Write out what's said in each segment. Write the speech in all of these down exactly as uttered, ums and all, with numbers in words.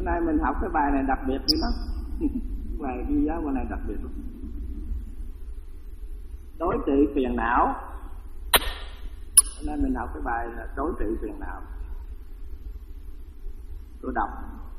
nay mình học cái bài này đặc biệt đi lắm. Bài ghi giáo bài này đặc biệt lắm. Đối trị phiền não. Hôm nay mình học cái bài là đối trị phiền não. Tôi đọc: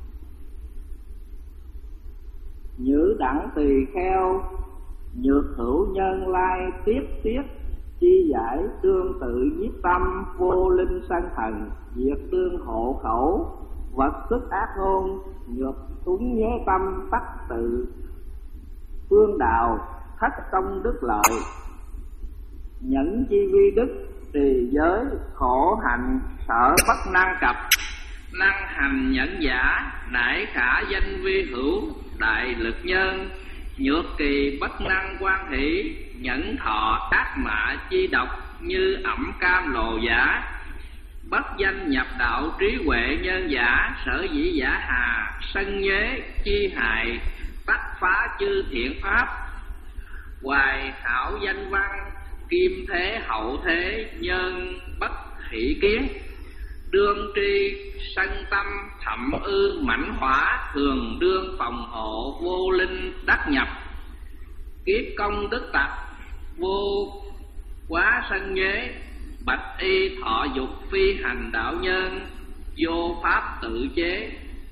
Nhữ đẳng tỳ kheo, nhược hữu nhân lai tiếp tiếp, chi giải tương tự nhiếp tâm, vô linh sân thần, diệt đương hộ khẩu, vật sức ác ngôn, nhược túng nhé tâm, tắc tự phương đạo, thất công đức lợi, nhẫn chi vi đức, trì giới khổ hạnh, sở bất năng cập, năng hành nhẫn giả, nải khả danh vi hữu, đại lực nhân, nhược kỳ bất năng quan hỷ, nhẫn thọ ác mạ chi độc, như ẩm cam lồ giả, bất danh nhập đạo trí huệ nhân giả, sở dĩ giả hà, sân nhuế chi hại, tắc phá chư thiện pháp, hoài thảo danh văn, kim thế hậu thế, nhân bất hỷ kiến, đương tri sân tâm, thậm ư mãnh hỏa, thường đương phòng hộ, vô linh đắc nhập, kiếp công đức tặc, vô quá sân nhuế, bạch y thọ dục phi hành đạo nhân, vô pháp tự chế,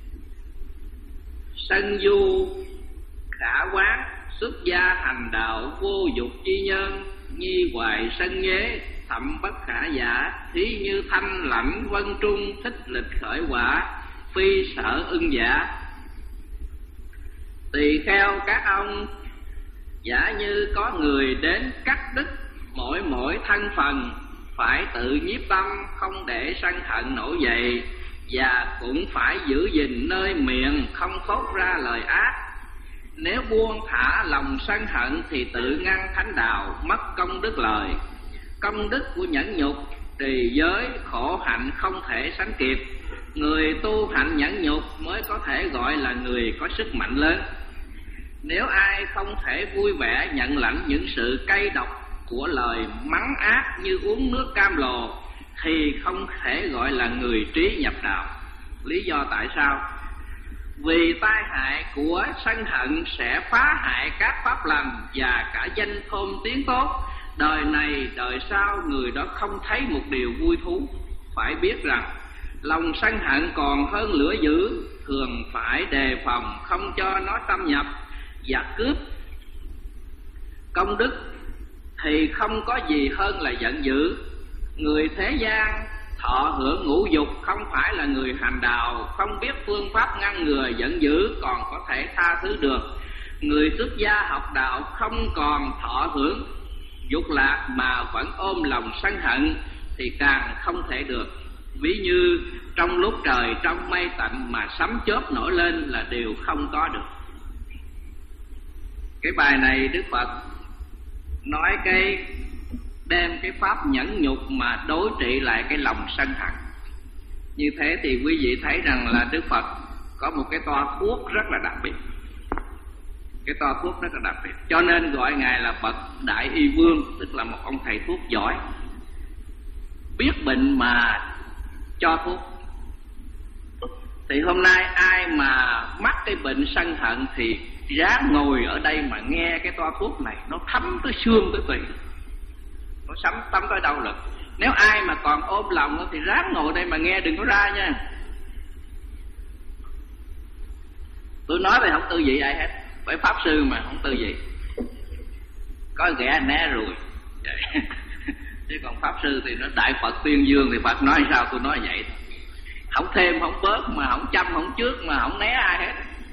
sân du khả quán, xuất gia hành đạo, vô dục chi nhân, nhi hoài sân nhuế, thậm bất khả giả, thí như thanh lãnh vân trung, thích lịch khởi quả, phi sở ưng giả. Tỳ kheo các ông, giả như có người đến cắt đứt mỗi mỗi thân phần, phải tự nhiếp tâm, không để sân hận nổi dậy, và cũng phải giữ gìn nơi miệng, không thốt ra lời ác. Nếu buông thả lòng sân hận thì tự ngăn thánh đạo, mất công đức lợi. Công đức của nhẫn nhục, trì giới, khổ hạnh không thể sánh kịp. Người tu hạnh nhẫn nhục mới có thể gọi là người có sức mạnh lớn. Nếu ai không thể vui vẻ nhận lãnh những sự cay độc của lời mắng ác như uống nước cam lồ, thì không thể gọi là người trí nhập đạo. Lý do tại sao? Vì tai hại của sân hận sẽ phá hại các pháp lành và cả danh thơm tiếng tốt. Đời này đời sau người đó không thấy một điều vui thú. Phải biết rằng lòng sân hận còn hơn lửa dữ, thường phải đề phòng không cho nó xâm nhập và cướp. Công đức thì không có gì hơn là giận dữ. Người thế gian thọ hưởng ngũ dục không phải là người hành đạo, không biết phương pháp ngăn ngừa giận dữ còn có thể tha thứ được. Người xuất gia học đạo không còn thọ hưởng dục lạc mà vẫn ôm lòng sân hận thì càng không thể được. Ví như trong lúc trời trong mây tạnh mà sấm chớp nổi lên là điều không có được. Cái bài này Đức Phật nói cái đem cái pháp nhẫn nhục mà đối trị lại cái lòng sân hận. Như thế thì quý vị thấy rằng là Đức Phật có một cái toa thuốc rất là đặc biệt. Cái toa thuốc rất là đặc biệt, cho nên gọi Ngài là bậc Đại Y Vương, tức là một ông thầy thuốc giỏi, biết bệnh mà cho thuốc. Thì hôm nay ai mà mắc cái bệnh sân hận thì ráng ngồi ở đây mà nghe cái toa thuốc này, nó thấm tới xương tới tủy, nó sắm tâm tới đau lực. Nếu ai mà còn ôm lòng thì ráng ngồi đây mà nghe, đừng có ra nha. Tôi nói thì không tư vị ai hết, bởi pháp sư mà không tư vị, có ghẻ né rồi. Chứ còn pháp sư thì nó Đại Phật tuyên dương thì Phật nói sao tôi nói vậy, không thêm không bớt, mà không chăm không trước, mà không né ai hết.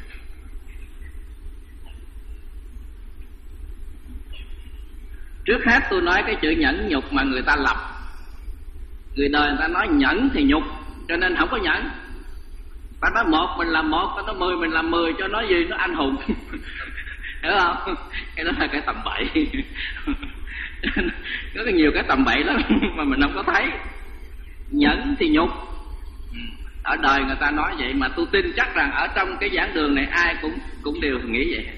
Trước hết tôi nói cái chữ nhẫn nhục mà người ta lập. Người đời người ta nói nhẫn thì nhục, cho nên không có nhẫn. Ta nói một mình làm một, ta nói mười mình làm mười, cho nói gì nó anh hùng. Hiểu không? Cái đó là cái tầm bậy. Có nhiều cái tầm bậy lắm mà mình không có thấy. Nhẫn thì nhục, ở đời người ta nói vậy, mà tôi tin chắc rằng ở trong cái giảng đường này ai cũng cũng đều nghĩ vậy.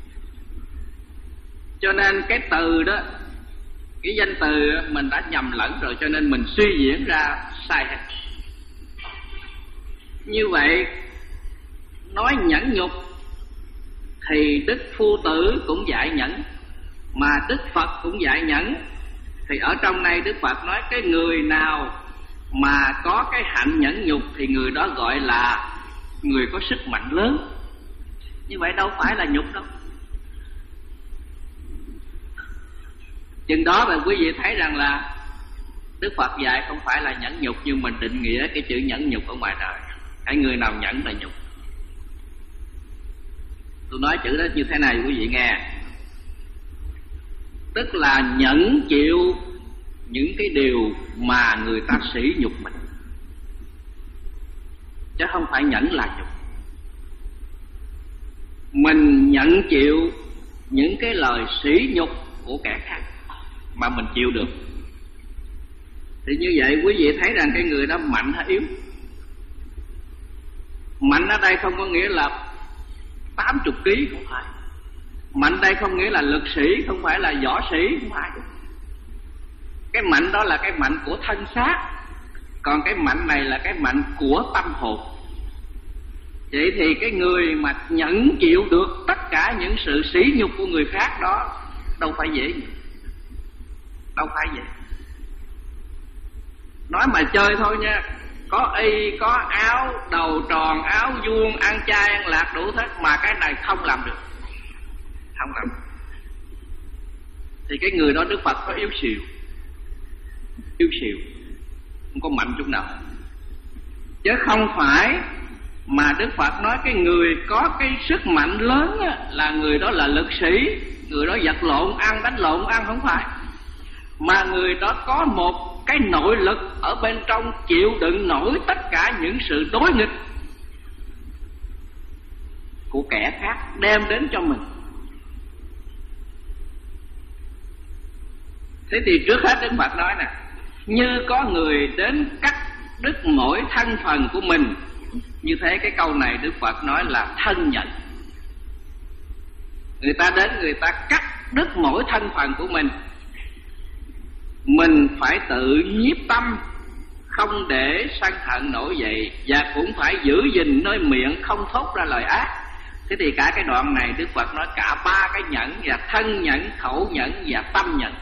Cho nên cái từ đó, cái danh từ mình đã nhầm lẫn rồi, cho nên mình suy diễn ra sai hết. Như vậy nói nhẫn nhục thì Đức Phu Tử cũng dạy nhẫn, mà Đức Phật cũng dạy nhẫn. Thì ở trong này Đức Phật nói cái người nào mà có cái hạnh nhẫn nhục thì người đó gọi là người có sức mạnh lớn. Như vậy đâu phải là nhục đâu. Chừng đó mà quý vị thấy rằng là Đức Phật dạy không phải là nhẫn nhục như mình định nghĩa cái chữ nhẫn nhục ở ngoài đời. Cái người nào nhẫn là nhục. Tôi nói chữ đó như thế này quý vị nghe. Tức là nhẫn chịu những cái điều mà người ta sỉ nhục mình, chứ không phải nhẫn là nhục. Mình nhận chịu những cái lời sỉ nhục của kẻ khác mà mình chịu được, thì như vậy quý vị thấy rằng cái người đó mạnh hay yếu. Mạnh ở đây không có nghĩa là tám mươi ký, không phải. Mạnh đây không nghĩa là lực sĩ, không phải là võ sĩ, không phải. Cái mạnh đó là cái mạnh của thân xác, còn cái mạnh này là cái mạnh của tâm hồn. Vậy thì cái người mà nhẫn chịu được tất cả những sự sỉ nhục của người khác đó đâu phải dễ, đâu phải dễ. Nói mà chơi thôi nha, có y, có áo, đầu tròn, áo vuông, ăn chay, ăn lạc đủ hết, mà cái này không làm được, không làm được. Thì cái người đó Đức Phật có yếu xìu, yếu xìu, không có mạnh chút nào. Chứ không phải mà Đức Phật nói cái người có cái sức mạnh lớn là người đó là lực sĩ, người đó vật lộn ăn, đánh lộn ăn, không phải. Mà người đó có một cái nội lực ở bên trong chịu đựng nổi tất cả những sự đối nghịch của kẻ khác đem đến cho mình. Thế thì trước hết Đức Phật nói nè, như có người đến cắt đứt mỗi thân phần của mình. Như thế cái câu này Đức Phật nói là thân nhận. Người ta đến người ta cắt đứt mỗi thân phần của mình, mình phải tự nhiếp tâm, không để sân hận nổi dậy, và cũng phải giữ gìn nơi miệng không thốt ra lời ác. Thế thì cả cái đoạn này Đức Phật nói cả ba cái nhẫn, và thân nhẫn, khẩu nhẫn và tâm nhẫn.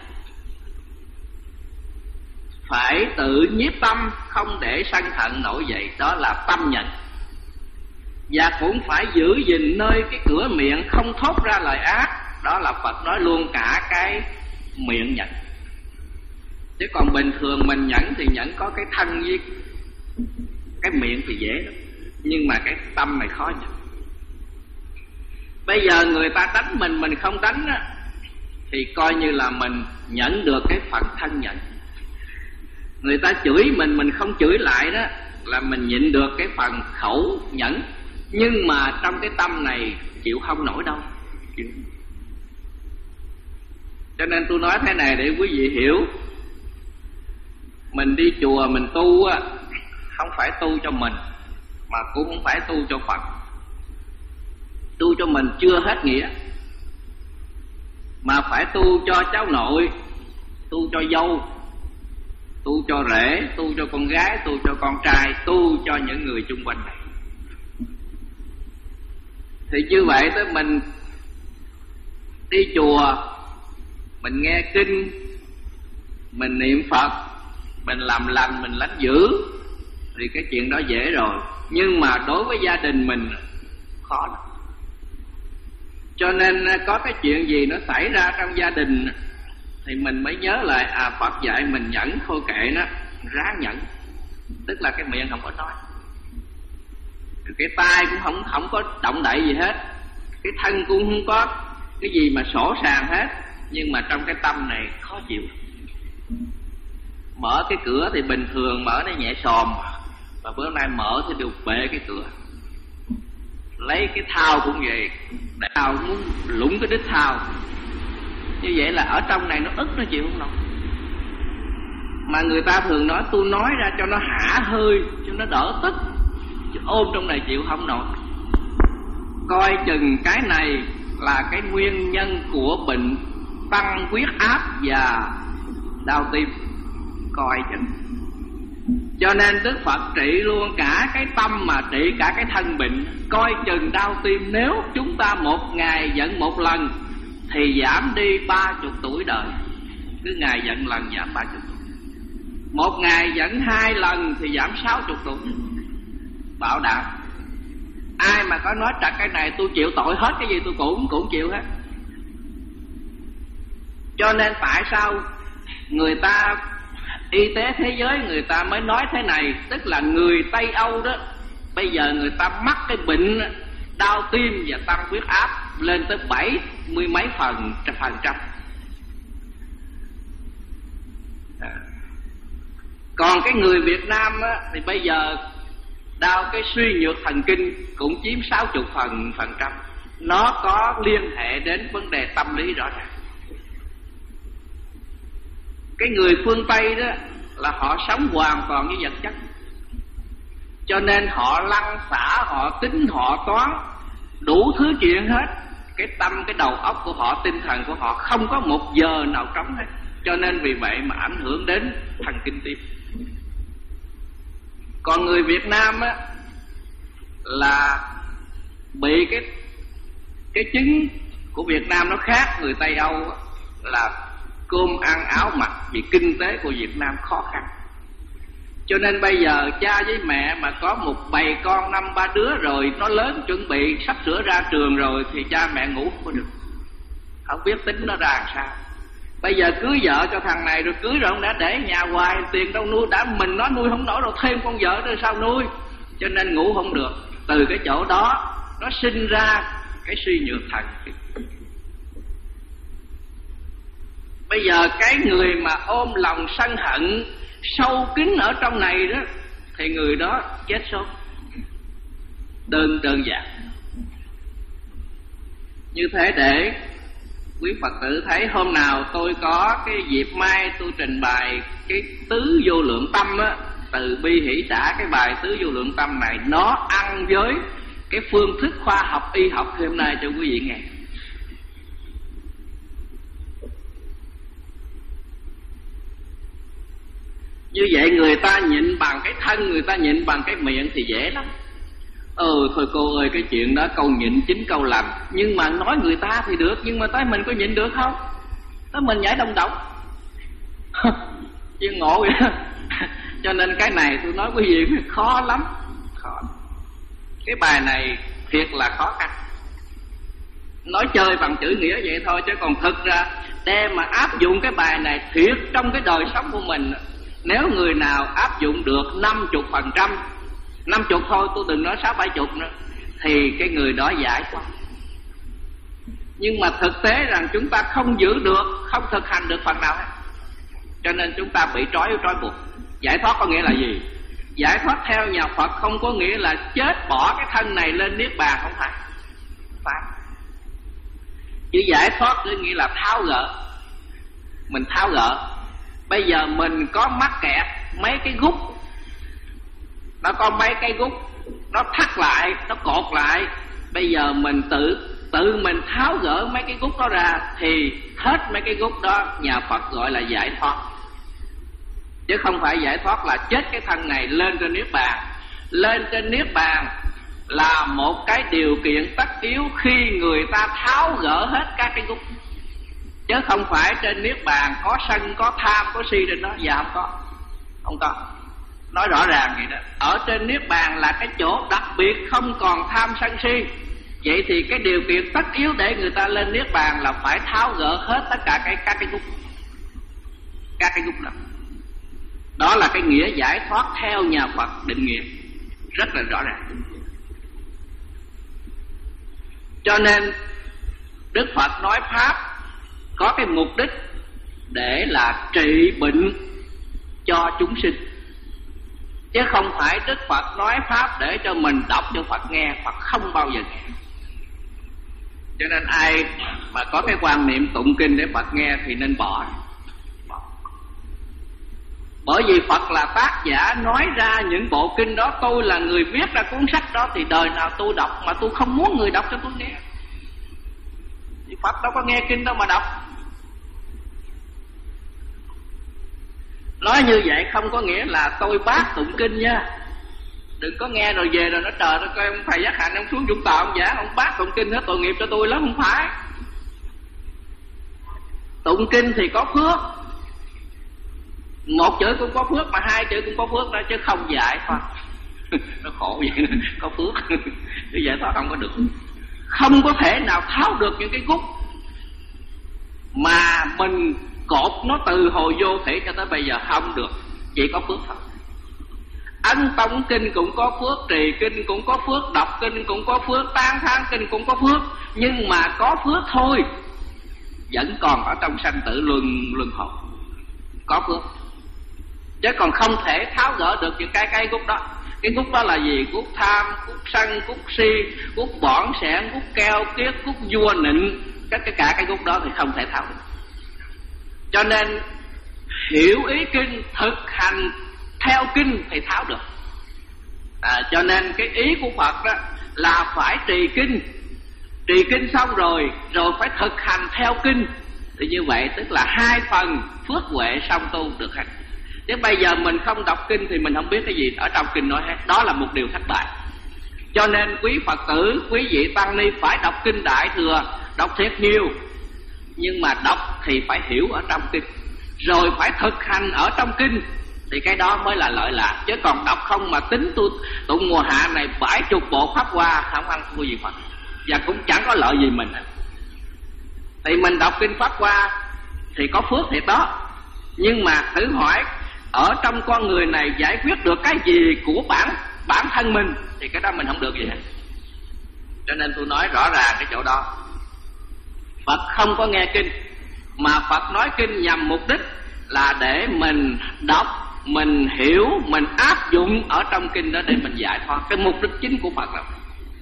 Phải tự nhiếp tâm, không để sân hận nổi dậy, đó là tâm nhẫn. Và cũng phải giữ gìn nơi cái cửa miệng không thốt ra lời ác, đó là Phật nói luôn cả cái miệng nhẫn. Chứ còn bình thường mình nhẫn thì nhẫn có cái thân với cái miệng thì dễ lắm, nhưng mà cái tâm này khó nhẫn. Bây giờ người ta đánh mình, mình không đánh á, thì coi như là mình nhẫn được cái phần thân nhẫn. Người ta chửi mình, mình không chửi lại đó, là mình nhịn được cái phần khẩu nhẫn. Nhưng mà trong cái tâm này chịu không nổi đâu. Cho nên tôi nói thế này để quý vị hiểu. Mình đi chùa mình tu á, không phải tu cho mình, mà cũng không phải tu cho Phật. Tu cho mình chưa hết nghĩa, mà phải tu cho cháu nội, tu cho dâu, tu cho rể, tu cho con gái, tu cho con trai, tu cho những người chung quanh này. Thì như vậy tới mình đi chùa, mình nghe kinh, mình niệm Phật, mình làm lành, mình lánh dữ, thì cái chuyện đó dễ rồi. Nhưng mà đối với gia đình mình khó lắm. Cho nên có cái chuyện gì nó xảy ra trong gia đình thì mình mới nhớ lại, à Phật dạy mình nhẫn, thôi kệ nó, ráng nhẫn. Tức là cái miệng không có nói, cái tay cũng không không có động đậy gì hết, cái thân cũng không có cái gì mà sổ sàng hết. Nhưng mà trong cái tâm này khó chịu. Mở cái cửa thì bình thường mở nó nhẹ xòm, và bữa nay mở thì đều bể cái cửa. Lấy cái thao cũng vậy, để thao muốn lũng cái đít thao. Như vậy là ở trong này nó ức, nó chịu không nổi. Mà người ta thường nói tôi nói ra cho nó hả hơi, cho nó đỡ tức, chứ ôm trong này chịu không nổi. Coi chừng cái này là cái nguyên nhân của bệnh tăng huyết áp và đau tim. Coi chừng. Cho nên Đức Phật trị luôn cả cái tâm mà trị cả cái thân bệnh. Coi chừng đau tim, nếu chúng ta một ngày giận một lần thì giảm đi ba chục tuổi đời. Cứ ngày giận lần giảm ba chục tuổi. Một ngày giận hai lần thì giảm sáu chục tuổi. Bảo đảm. Ai mà có nói trật cái này tôi chịu tội hết, cái gì tôi cũng cũng chịu hết. Cho nên tại sao người ta y tế thế giới người ta mới nói thế này, tức là người Tây Âu đó bây giờ người ta mắc cái bệnh đau tim và tăng huyết áp lên tới bảy mươi mấy phần phần trăm. À. Còn cái người Việt Nam á, thì bây giờ đau cái suy nhược thần kinh cũng chiếm sáu mươi phần phần trăm. Nó có liên hệ đến vấn đề tâm lý rõ ràng. Cái người phương Tây đó là họ sống hoàn toàn với vật chất, cho nên họ lăn xả, họ tính, họ toán đủ thứ chuyện hết. Cái tâm, cái đầu óc của họ, tinh thần của họ không có một giờ nào trống hết. Cho nên vì vậy mà ảnh hưởng đến thần kinh tim. Còn người Việt Nam á là bị cái cái chứng của Việt Nam nó khác người Tây Âu á, là cơm ăn áo mặc, vì kinh tế của Việt Nam khó khăn. Cho nên bây giờ cha với mẹ mà có một bầy con năm ba đứa rồi, nó lớn chuẩn bị sắp sửa ra trường rồi, thì cha mẹ ngủ không có được, không biết tính nó ra làm sao. Bây giờ cưới vợ cho thằng này rồi cưới rồi không đã để nhà hoài, tiền đâu nuôi, đã mình nó nuôi không nổi rồi thêm con vợ nữa sao nuôi. Cho nên ngủ không được. Từ cái chỗ đó nó sinh ra cái suy nhược thần. Bây giờ cái người mà ôm lòng sân hận sâu kín ở trong này đó thì người đó chết sớm. Đơn đơn giản như thế. Để quý Phật tử thấy, hôm nào tôi có cái dịp mai tôi trình bày cái tứ vô lượng tâm á, từ bi hỷ xã, cái bài tứ vô lượng tâm này nó ăn với cái phương thức khoa học y học hôm nay cho quý vị nghe. Như vậy người ta nhịn bằng cái thân, người ta nhịn bằng cái miệng thì dễ lắm. Ừ thôi cô ơi, cái chuyện đó câu nhịn chín câu lành. Nhưng mà nói người ta thì được, nhưng mà tới mình có nhịn được không? Tới mình nhảy đông động chứ ngộ vậy. Cho nên cái này tôi nói quý vị khó lắm, khó. Cái bài này thiệt là khó khăn. Nói chơi bằng chữ nghĩa vậy thôi, chứ còn thực ra đem mà áp dụng cái bài này thiệt trong cái đời sống của mình, nếu người nào áp dụng được năm mươi phần trăm, năm mươi thôi, tôi đừng nói sáu bảy mươi nữa, thì cái người đó giải thoát. Nhưng mà thực tế rằng chúng ta không giữ được, không thực hành được phần nào hết. Cho nên chúng ta bị trói trói buộc. Giải thoát có nghĩa là gì? Giải thoát theo nhà Phật không có nghĩa là chết bỏ cái thân này lên niết bàn, không phải. Phải. Chứ giải thoát có nghĩa là tháo gỡ. Mình tháo gỡ. Bây giờ mình có mắc kẹt mấy cái gút, nó có mấy cái gút, nó thắt lại, nó cột lại. Bây giờ mình tự tự mình tháo gỡ mấy cái gút đó ra, thì hết mấy cái gút đó nhà Phật gọi là giải thoát. Chứ không phải giải thoát là chết cái thân này lên trên niết bàn. Lên trên niết bàn là một cái điều kiện tất yếu khi người ta tháo gỡ hết các cái gút. Chứ không phải trên niết bàn có sân, có tham, có si trên đó. Dạ không có. Không có. Nói rõ ràng vậy đó. Ở trên niết bàn là cái chỗ đặc biệt không còn tham sân si. Vậy thì cái điều kiện tất yếu để người ta lên niết bàn là phải tháo gỡ hết tất cả cái, các cái gút. Các cái gút đó. Đó là cái nghĩa giải thoát theo nhà Phật định nghĩa rất là rõ ràng. Cho nên Đức Phật nói Pháp có cái mục đích để là trị bệnh cho chúng sinh, chứ không phải Đức Phật nói Pháp để cho mình đọc cho Phật nghe. Phật không bao giờ nghe. Cho nên ai mà có cái quan niệm tụng kinh để Phật nghe thì nên bỏ. Bởi vì Phật là tác giả nói ra những bộ kinh đó. Tôi là người viết ra cuốn sách đó, thì đời nào tôi đọc mà tôi không muốn người đọc cho tôi nghe. Thì Phật đâu có nghe kinh đâu mà đọc. Nói như vậy không có nghĩa là tôi bác tụng kinh nha. Đừng có nghe rồi về rồi nó trời ơi coi ông thầy Giác Hạnh ông xuống Vũng Tàu ông giả ông bác tụng kinh hết tội nghiệp cho tôi lắm. Không phải. Tụng kinh thì có phước, một chữ cũng có phước mà hai chữ cũng có phước đó, chứ không giải thoát. Nó khổ vậy. Có phước chứ giải thoát không có được. Không có thể nào tháo được những cái gút mà mình cột nó từ hồi vô thể cho tới bây giờ, không được. Chỉ có phước thôi. Ấn tống kinh cũng có phước, trì kinh cũng có phước, đọc kinh cũng có phước, tán thán kinh cũng có phước. Nhưng mà có phước thôi, vẫn còn ở trong sanh tử luân luân hồi. Có phước, chứ còn không thể tháo gỡ được những cái cái gút đó. Cái gút đó là gì? Gút tham, gút sân, gút si, gút bỏn sẻn, gút keo kiết, gút vua nịnh. Tất cả cái gút đó thì không thể tháo được. Cho nên hiểu ý kinh, thực hành theo kinh thì tháo được. à, Cho nên cái ý của Phật đó là phải trì kinh. Trì kinh xong rồi Rồi phải thực hành theo kinh. Thì như vậy tức là hai phần phước huệ song tu được hết. Chứ bây giờ mình không đọc kinh thì mình không biết cái gì ở trong kinh nói hết. Đó là một điều thất bại. Cho nên quý Phật tử, quý vị tăng ni phải đọc kinh Đại Thừa, đọc thiệt nhiều. Nhưng mà đọc thì phải hiểu ở trong kinh, rồi phải thực hành ở trong kinh, thì cái đó mới là lợi lạc. Chứ còn đọc không mà tính tu tụng mùa hạ này bảy chục bộ pháp hoa, không ăn thua gì Phật, và cũng chẳng có lợi gì mình. Thì mình đọc kinh pháp hoa thì có phước thiệt đó. Nhưng mà thử hỏi ở trong con người này giải quyết được cái gì của bản bản thân mình, thì cái đó mình không được gì hết. Cho nên tôi nói rõ ràng cái chỗ đó. Phật không có nghe kinh, mà Phật nói kinh nhằm mục đích là để mình đọc, mình hiểu, mình áp dụng ở trong kinh đó để mình giải thoát. Cái mục đích chính của Phật là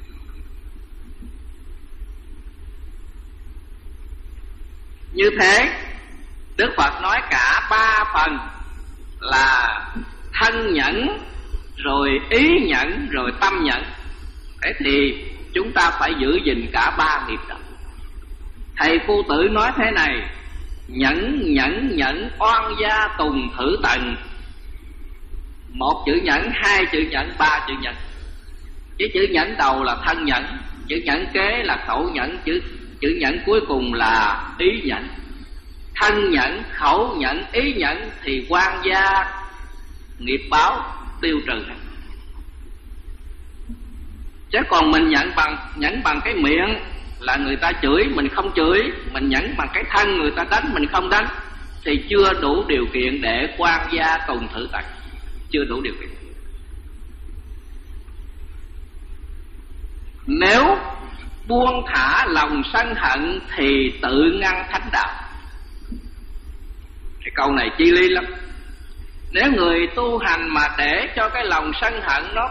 như thế. Đức Phật nói cả ba phần là thân nhẫn, rồi ý nhẫn, rồi tâm nhẫn. Thế thì chúng ta phải giữ gìn cả ba nghiệp đó. Thầy Phu Tử nói thế này: nhẫn nhẫn nhẫn oan gia tùng thử tận. Một chữ nhẫn, hai chữ nhẫn, ba chữ nhẫn. Cái chữ nhẫn đầu là thân nhẫn, chữ nhẫn kế là khẩu nhẫn, chữ chữ nhẫn cuối cùng là ý nhẫn. Thân nhẫn, khẩu nhẫn, ý nhẫn thì oan gia nghiệp báo tiêu trừ. Chứ còn mình nhận bằng nhẫn bằng cái miệng là người ta chửi mình không chửi, mình nhẫn bằng cái thân người ta đánh mình không đánh, thì chưa đủ điều kiện để quan gia cùng thử tận. Chưa đủ điều kiện. Nếu buông thả lòng sân hận thì tự ngăn thánh đạo. Cái câu này chi lý lắm. Nếu người tu hành mà để cho cái lòng sân hận nó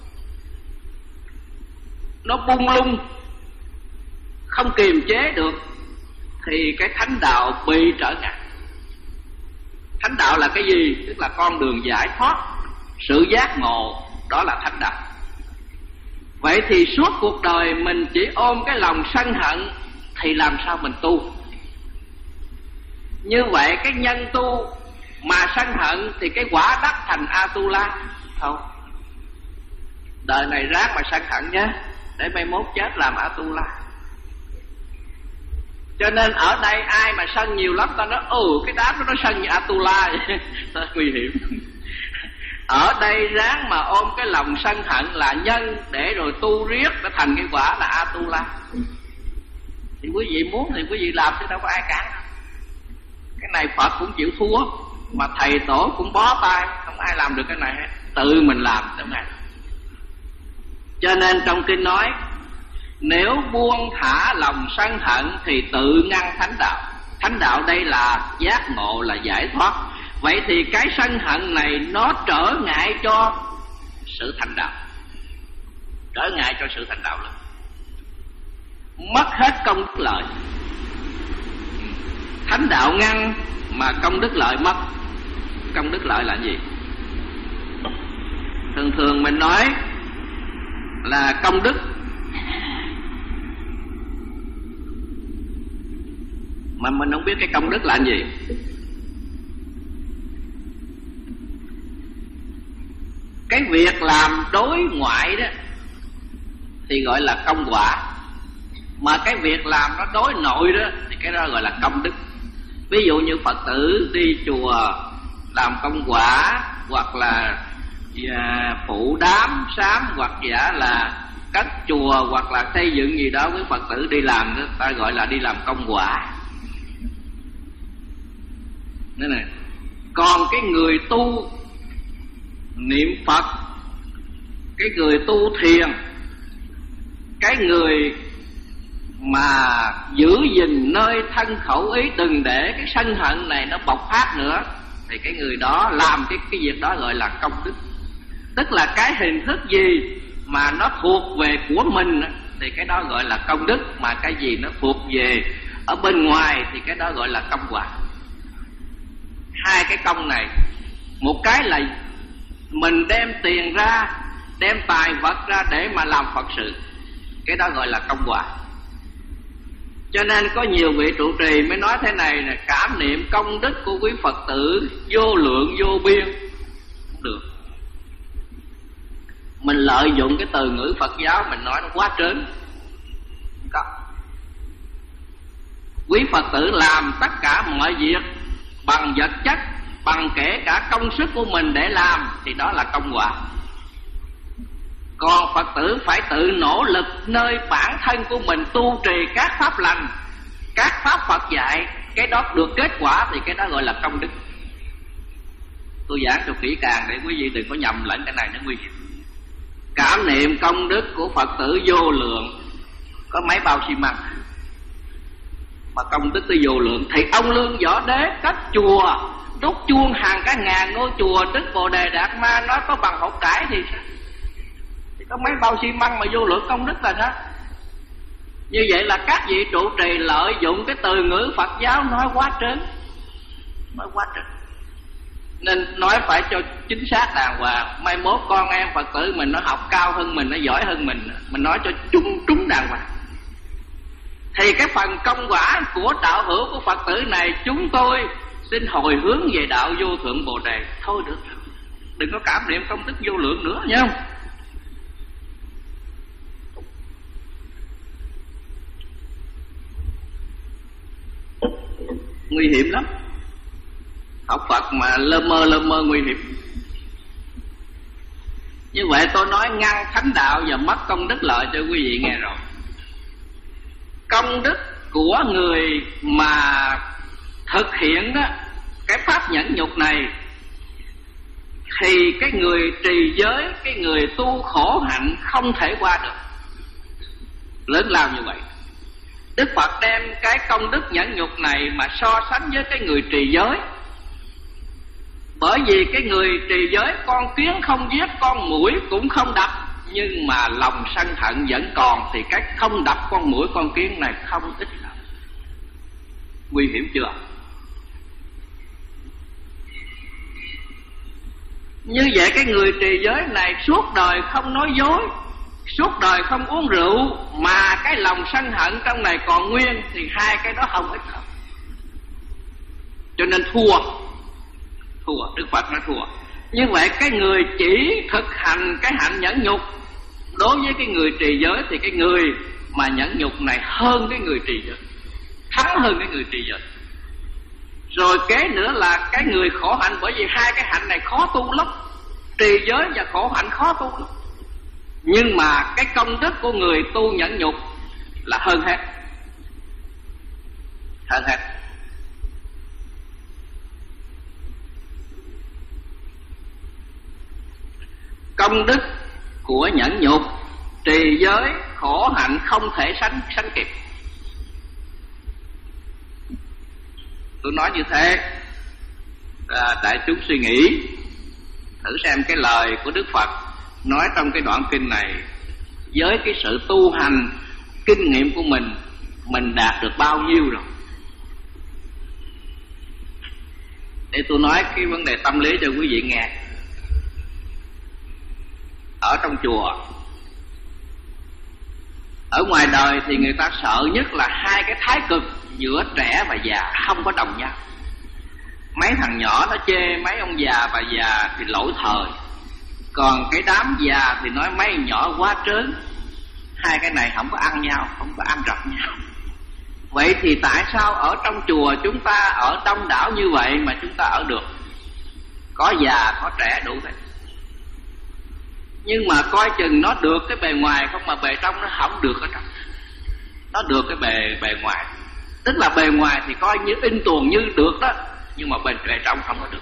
nó bung lung, không kiềm chế được, thì cái thánh đạo bị trở ngại. Thánh đạo là cái gì? Tức là con đường giải thoát, sự giác ngộ, đó là thánh đạo. Vậy thì suốt cuộc đời mình chỉ ôm cái lòng sân hận thì làm sao mình tu? Như vậy cái nhân tu mà sân hận thì cái quả đắc thành A-tu-la không? Đời này ráng mà sân hận nhé, để mai mốt chết làm A-tu-la. Cho nên ở đây ai mà sân nhiều lắm ta nói ừ cái đám đó nó sân như A-tu-la vậy. Nguy hiểm. Ở đây ráng mà ôm cái lòng sân hận là nhân, để rồi tu riết để thành cái quả là A-tu-la. Thì quý vị muốn thì quý vị làm chứ đâu có ai cản. Cái này Phật cũng chịu thua, mà thầy tổ cũng bó tay, không ai làm được cái này hết. Tự mình làm đúng không? Cho nên trong kinh nói nếu buông thả lòng sân hận thì tự ngăn thánh đạo. Thánh đạo đây là giác ngộ, là giải thoát. Vậy thì cái sân hận này nó trở ngại cho sự thành đạo, trở ngại cho sự thành đạo lắm. Mất hết công đức lợi. Thánh đạo ngăn mà công đức lợi mất. Công đức lợi là gì? Thường thường mình nói là công đức, mà mình không biết cái công đức là gì. Cái việc làm đối ngoại đó thì gọi là công quả, mà cái việc làm nó đối nội đó thì cái đó gọi là công đức. Ví dụ như Phật tử đi chùa làm công quả, hoặc là à, phụ đám sám, hoặc giả là cất chùa, hoặc là xây dựng gì đó với Phật tử đi làm đó, ta gọi là đi làm công quả. Thế này. Còn cái người tu niệm Phật, cái người tu thiền, cái người mà giữ gìn nơi thân khẩu ý, đừng để cái sân hận này nó bộc phát nữa, thì cái người đó làm cái cái việc đó gọi là công đức. Tức là cái hình thức gì mà nó thuộc về của mình thì cái đó gọi là công đức, mà cái gì nó thuộc về ở bên ngoài thì cái đó gọi là công quả. Hai cái công này, một cái là mình đem tiền ra, đem tài vật ra để mà làm Phật sự, cái đó gọi là công quả. Cho nên có nhiều vị trụ trì mới nói thế này là cảm niệm công đức của quý Phật tử vô lượng vô biên. Không được. Mình lợi dụng cái từ ngữ Phật giáo mình nói nó quá trớn. Không có. Quý Phật tử làm tất cả mọi việc bằng vật chất, bằng kể cả công sức của mình để làm thì đó là công quả. Còn Phật tử phải tự nỗ lực nơi bản thân của mình tu trì các pháp lành, các pháp Phật dạy, cái đó được kết quả thì cái đó gọi là công đức. Tôi giảng cho kỹ càng để quý vị đừng có nhầm lẫn, cái này nó nguy hiểm. Cảm niệm công đức của Phật tử vô lượng, có mấy bao xi măng mà công đức tới vô lượng, thì ông Lương Võ Đế cất chùa, đốt chuông hàng cả ngàn ngôi chùa trước Bồ Đề Đạt Ma, nói có bằng hột cải thì sao? Thì có mấy bao xi măng mà vô lượng công đức là sao? Như vậy là các vị trụ trì lợi dụng cái từ ngữ Phật giáo nói quá trớn, nói quá trớn. Nên nói phải cho chính xác đàng hoàng. Mai mốt con em Phật tử mình nó học cao hơn mình, nó giỏi hơn mình, mình nói cho trúng trúng đàng hoàng. Thì cái phần công quả của đạo hữu của Phật tử này, chúng tôi xin hồi hướng về đạo vô thượng Bồ Đề. Thôi được, đừng có cảm niệm công đức vô lượng nữa nha. Nguy hiểm lắm. Học Phật mà lơ mơ lơ mơ nguy hiểm. Như vậy tôi nói ngăn thánh đạo và mất công đức lợi cho quý vị nghe rồi. Công đức của người mà thực hiện đó, cái pháp nhẫn nhục này, thì cái người trì giới, cái người tu khổ hạnh không thể qua được. Lớn lao như vậy. Đức Phật đem cái công đức nhẫn nhục này mà so sánh với cái người trì giới. Bởi vì cái người trì giới, con kiến không giết, con muỗi cũng không đập, nhưng mà lòng sân hận vẫn còn, thì cái không đập con muỗi con kiến này không ít lắm. Nguy hiểm chưa? Như vậy cái người trì giới này suốt đời không nói dối, suốt đời không uống rượu, mà cái lòng sân hận trong này còn nguyên, thì hai cái đó không ít lắm. Cho nên thua, thua, Đức Phật nói thua. Như vậy cái người chỉ thực hành cái hạnh nhẫn nhục, đối với cái người trì giới thì cái người mà nhẫn nhục này hơn cái người trì giới, thắng hơn cái người trì giới. Rồi kế nữa là cái người khổ hạnh, bởi vì hai cái hạnh này khó tu lắm, trì giới và khổ hạnh khó tu lắm. Nhưng mà cái công đức của người tu nhẫn nhục là hơn hết, hơn hết. Công đức của nhẫn nhục, trì giới, khổ hạnh không thể sánh sánh kịp. Tôi nói như thế à, đại chúng suy nghĩ thử xem cái lời của Đức Phật nói trong cái đoạn kinh này với cái sự tu hành kinh nghiệm của mình, mình đạt được bao nhiêu rồi. Để tôi nói cái vấn đề tâm lý cho quý vị nghe. Ở trong chùa, ở ngoài đời thì người ta sợ nhất là hai cái thái cực giữa trẻ và già không có đồng nhau. Mấy thằng nhỏ nó chê mấy ông già bà già thì lỗi thời, Còn cái đám già thì nói mấy nhỏ quá trớn. Hai cái này không có ăn nhau, không có ăn rập nhau. Vậy thì tại sao ở trong chùa chúng ta ở đông đảo như vậy mà chúng ta ở được? Có già, có trẻ đủ hết. Nhưng mà coi chừng nó được cái bề ngoài không, mà bề trong nó không được ở trong. Nó được cái bề bề ngoài. Tức là bề ngoài thì coi như in tuồng như được đó, nhưng mà bề, bề trong không có được.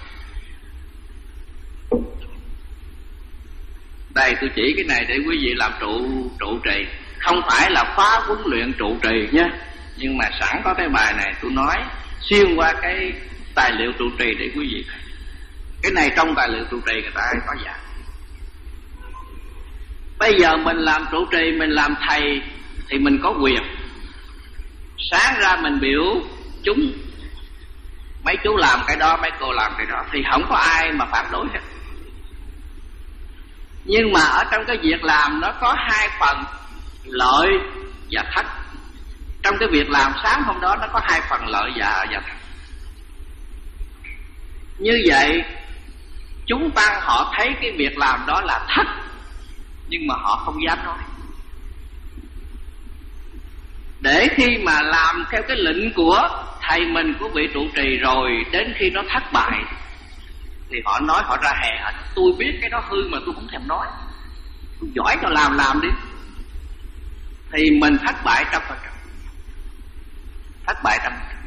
Đây tôi chỉ cái này để quý vị làm trụ trụ trì. Không phải là phá huấn luyện trụ trì nhé, nhưng mà sẵn có cái bài này tôi nói xuyên qua cái tài liệu trụ trì để quý vị thấy. Cái này trong tài liệu trụ trì người ta có dạy. Bây giờ mình làm trụ trì, mình làm thầy thì mình có quyền. Sáng ra mình biểu chúng, mấy chú làm cái đó, mấy cô làm cái đó, thì không có ai mà phản đối hết. Nhưng mà ở trong cái việc làm nó có hai phần, lợi và thất. Trong cái việc làm sáng hôm đó nó có hai phần lợi và, và thất. Như vậy chúng tăng họ thấy cái việc làm đó là thất, nhưng mà họ không dám nói. Để khi mà làm theo cái lệnh của thầy mình, của vị trụ trì rồi, đến khi nó thất bại thì họ nói, họ ra hè hết. Tôi biết cái đó hư mà tôi không thèm nói, tôi giỏi cho làm làm đi. Thì mình thất bại trăm phần trăm. Thất bại trăm phần trăm.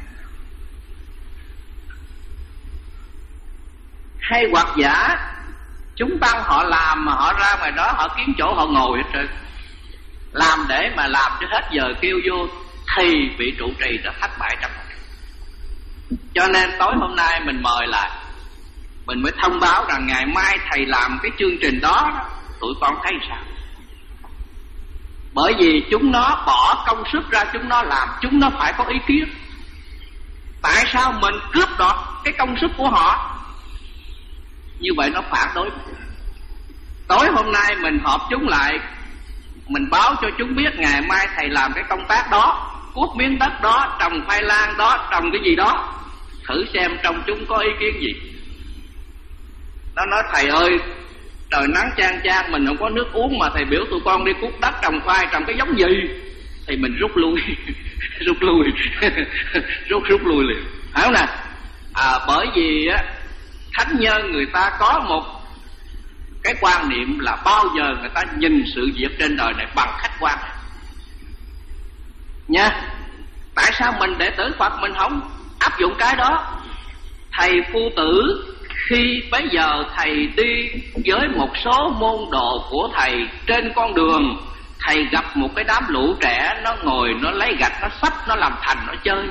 Hay hoặc giả chúng tăng họ làm mà họ ra ngoài đó, họ kiếm chỗ họ ngồi hết trơn, làm để mà làm cho hết giờ kêu vô, thì vị trụ trì đã thất bại trăm phần trăm. Cho nên tối hôm nay mình mời lại, mình mới thông báo rằng ngày mai thầy làm cái chương trình đó, tụi con thấy sao? Bởi vì chúng nó bỏ công sức ra, chúng nó làm, chúng nó phải có ý kiến. Tại sao mình cướp đoạt cái công sức của họ? Như vậy nó phản đối. Tối hôm nay mình họp chúng lại, mình báo cho chúng biết ngày mai thầy làm cái công tác đó, cuốc miếng đất đó, trồng khoai lang đó, trồng cái gì đó, thử xem trong chúng có ý kiến gì. Nó nói thầy ơi, trời nắng chang chang mình không có nước uống mà thầy biểu tụi con đi cuốc đất trồng khoai, trồng cái giống gì? Thì mình rút lui, rút lui, rút rút lui liền, phải không nè? À, bởi vì á, thánh nhân người ta có một cái quan niệm là bao giờ người ta nhìn sự việc trên đời này bằng khách quan nha. Tại sao mình đệ tử Phật mình không áp dụng cái đó? Thầy Phu Tử khi bấy giờ thầy đi với một số môn đồ của thầy trên con đường, thầy gặp một cái đám lũ trẻ, nó ngồi nó lấy gạch nó xách, nó làm thành nó chơi.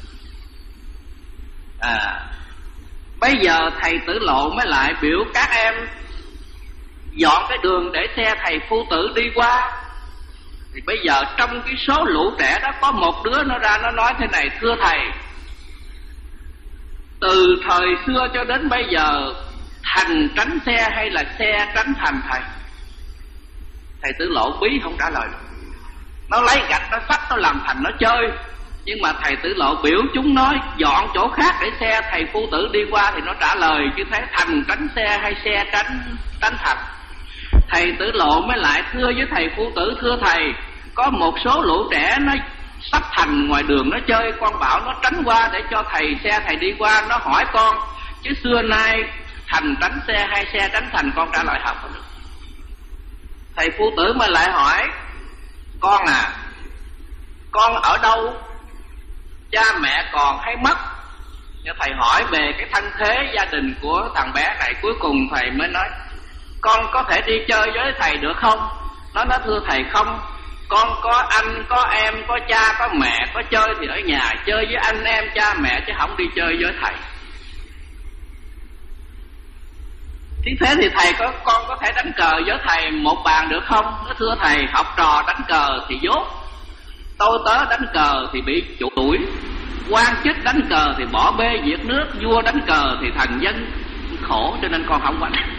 À, bây giờ thầy Tử Lộ mới lại biểu các em dọn cái đường để xe thầy Phu Tử đi qua. Thì bây giờ trong cái số lũ trẻ đó có một đứa nó ra nó nói thế này: thưa thầy, từ thời xưa cho đến bây giờ thành tránh xe hay là xe tránh thành thầy? Thầy Tử Lộ bí không trả lời được. Nó lấy gạch nó xách nó làm thành nó chơi. Nhưng mà thầy Tử Lộ biểu chúng nói dọn chỗ khác để xe thầy Phu Tử đi qua thì nó trả lời chứ thế thành tránh xe hay xe tránh tránh thành. Thầy Tử Lộ mới lại thưa với thầy Phu Tử: thưa thầy, có một số lũ trẻ nó sắp thành ngoài đường nó chơi, con bảo nó tránh qua để cho thầy xe thầy đi qua. Nó hỏi con chứ xưa nay thành tránh xe hay xe tránh thành, con trả lời không có được. Thầy Phu Tử mới lại hỏi: con à, con ở đâu, cha mẹ còn hay mất? Nếu thầy hỏi về cái thân thế gia đình của thằng bé này, cuối cùng thầy mới nói: con có thể đi chơi với thầy được không? Nó nói: thưa thầy không, con có anh, có em, có cha, có mẹ, có chơi thì ở nhà chơi với anh em cha mẹ chứ không đi chơi với thầy. Thế thế thì thầy có con có thể đánh cờ với thầy một bàn được không? Nó: thưa thầy, học trò đánh cờ thì dốt, tôi tớ đánh cờ thì bị chủ tuổi, quan chức đánh cờ thì bỏ bê việc nước, vua đánh cờ thì thần dân khổ, cho nên con không có đánh.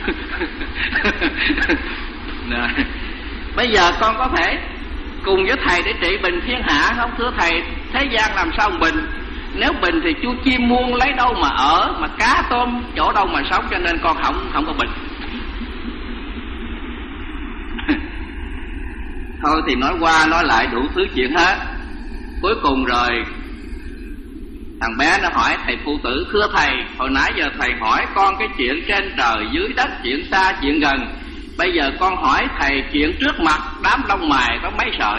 Bây giờ con có thể cùng với thầy để trị bình thiên hạ không? Thưa thầy, thế gian làm sao bình? Nếu bình thì chú chim muôn lấy đâu mà ở, mà cá tôm chỗ đâu mà sống, cho nên con không không có bình. Thôi thì nói qua nói lại đủ thứ chuyện hết. Cuối cùng rồi thằng bé nó hỏi thầy Phu Tử: thưa thầy, hồi nãy giờ thầy hỏi con cái chuyện trên trời dưới đất, chuyện xa chuyện gần, bây giờ con hỏi thầy chuyện trước mặt, đám lông mày có mấy sợi?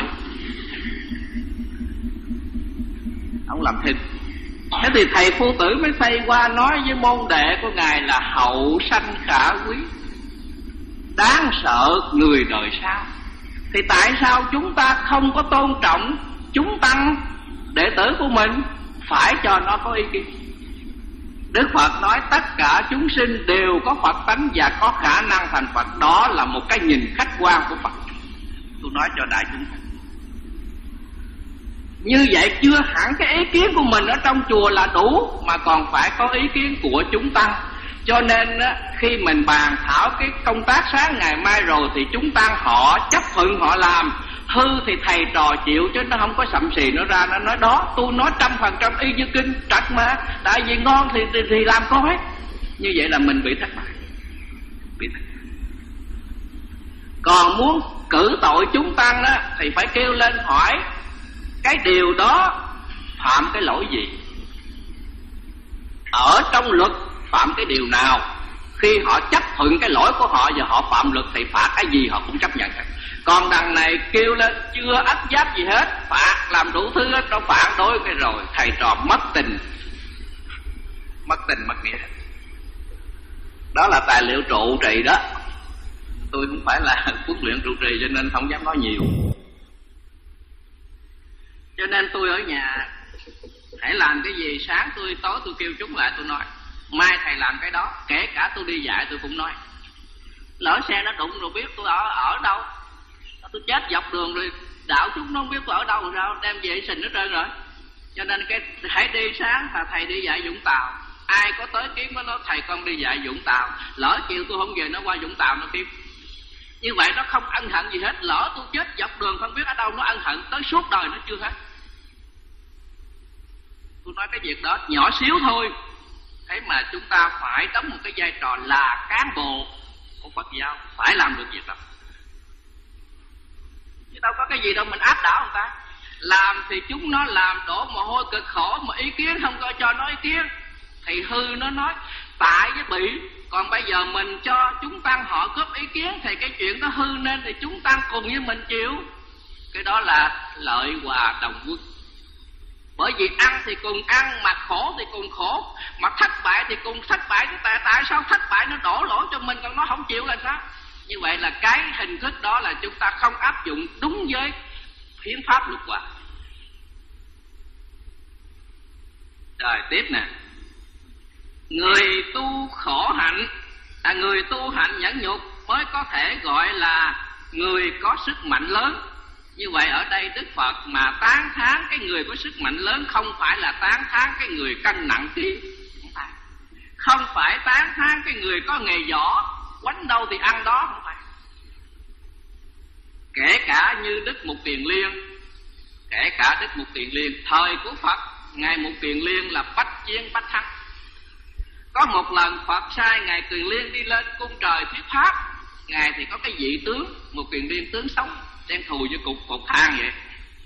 Ông làm thịt. Thế thì thầy Phu Tử mới xây qua nói với môn đệ của ngài là hậu sanh khả quý, đáng sợ người đời sau. Thì tại sao chúng ta không có tôn trọng chúng tăng đệ tử của mình, phải cho nó có ý kiến? Đức Phật nói tất cả chúng sinh đều có Phật tánh và có khả năng thành Phật. Đó là một cái nhìn khách quan của Phật. Tôi nói cho đại chúng. Như vậy chưa hẳn cái ý kiến của mình ở trong chùa là đủ, mà còn phải có ý kiến của chúng tăng. Cho nên khi mình bàn thảo cái công tác sáng ngày mai rồi thì chúng tăng họ chấp thuận họ làm. Hư thì thầy trò chịu, chứ nó không có sậm xì nó ra nó nói đó tôi nói trăm phần trăm y như kinh trật mà, tại vì ngon thì thì, thì làm coi. Như vậy là mình bị thất bại, bị thất bại. Còn muốn cử tội chúng tăng đó thì phải kêu lên hỏi cái điều đó phạm cái lỗi gì, ở trong luật phạm cái điều nào. Khi họ chấp thuận cái lỗi của họ và họ phạm luật thì phạt cái gì họ cũng chấp nhận. Còn đằng này kêu lên chưa ách giáp gì hết, phạt làm đủ thứ hết, nó phản đối cái rồi thầy trò mất tình, mất tình mất nghĩa. Đó là tài liệu trụ trì đó. Tôi không phải là huấn luyện trụ trì cho nên không dám nói nhiều. Cho nên tôi ở nhà hãy làm cái gì sáng tôi tối tôi kêu chúng lại tôi nói, mai thầy làm cái đó, kể cả tôi đi dạy tôi cũng nói. Lỡ xe nó đụng rồi biết tôi ở ở đâu, tôi chết dọc đường rồi đạo chúng nó không biết tôi ở đâu làm sao, đem vệ sinh hết trơn rồi. Cho nên cái hãy đi sáng là thầy đi dạy Vũng Tàu, ai có tới kiếm nó nói thầy con đi dạy Vũng Tàu, lỡ chiều tôi không về nó qua Vũng Tàu nó kiếm. Như vậy nó không ân hận gì hết. Lỡ tôi chết dọc đường không biết ở đâu, nó ân hận tới suốt đời nó chưa hết. Tôi nói cái việc đó nhỏ xíu thôi, thế mà chúng ta phải đóng một cái vai trò là cán bộ của Phật giáo, phải làm được việc đó. Chứ đâu có cái gì đâu mình áp đảo người ta. Làm thì chúng nó làm đổ mồ hôi cực khổ, mà ý kiến không có cho nó ý kiến thì hư nó nói tại với bị. Còn bây giờ mình cho chúng tăng họ góp ý kiến thì cái chuyện đó hư nên thì chúng tăng cùng với mình chịu. Cái đó là lợi hòa đồng quốc. Bởi vì ăn thì cùng ăn, mà khổ thì cùng khổ, mà thất bại thì cùng thất bại. Tại, tại sao thất bại nó đổ lỗi cho mình còn nó không chịu là sao? Như vậy là cái hình thức đó là chúng ta không áp dụng đúng với hiến pháp luật hòa. Rồi tiếp nè, người tu khổ hạnh, à, người tu hạnh nhẫn nhục mới có thể gọi là người có sức mạnh lớn. Như vậy ở đây Đức Phật mà tán thán cái người có sức mạnh lớn, không phải là tán thán cái người cân nặng ký, không phải tán thán cái người có nghề võ, quánh đâu thì ăn đó, không phải. Kể cả như Đức Mục Kiền Liên, kể cả Đức Mục Kiền Liên thời của Phật, ngài Mục Kiền Liên là bách chiến bách thắng. Có một lần Phật sai ngài Kiền Liên đi lên cung trời thuyết pháp, ngài thì có cái vị tướng Mục Kiền Liên tướng sống đen thùi với cục cột than vậy.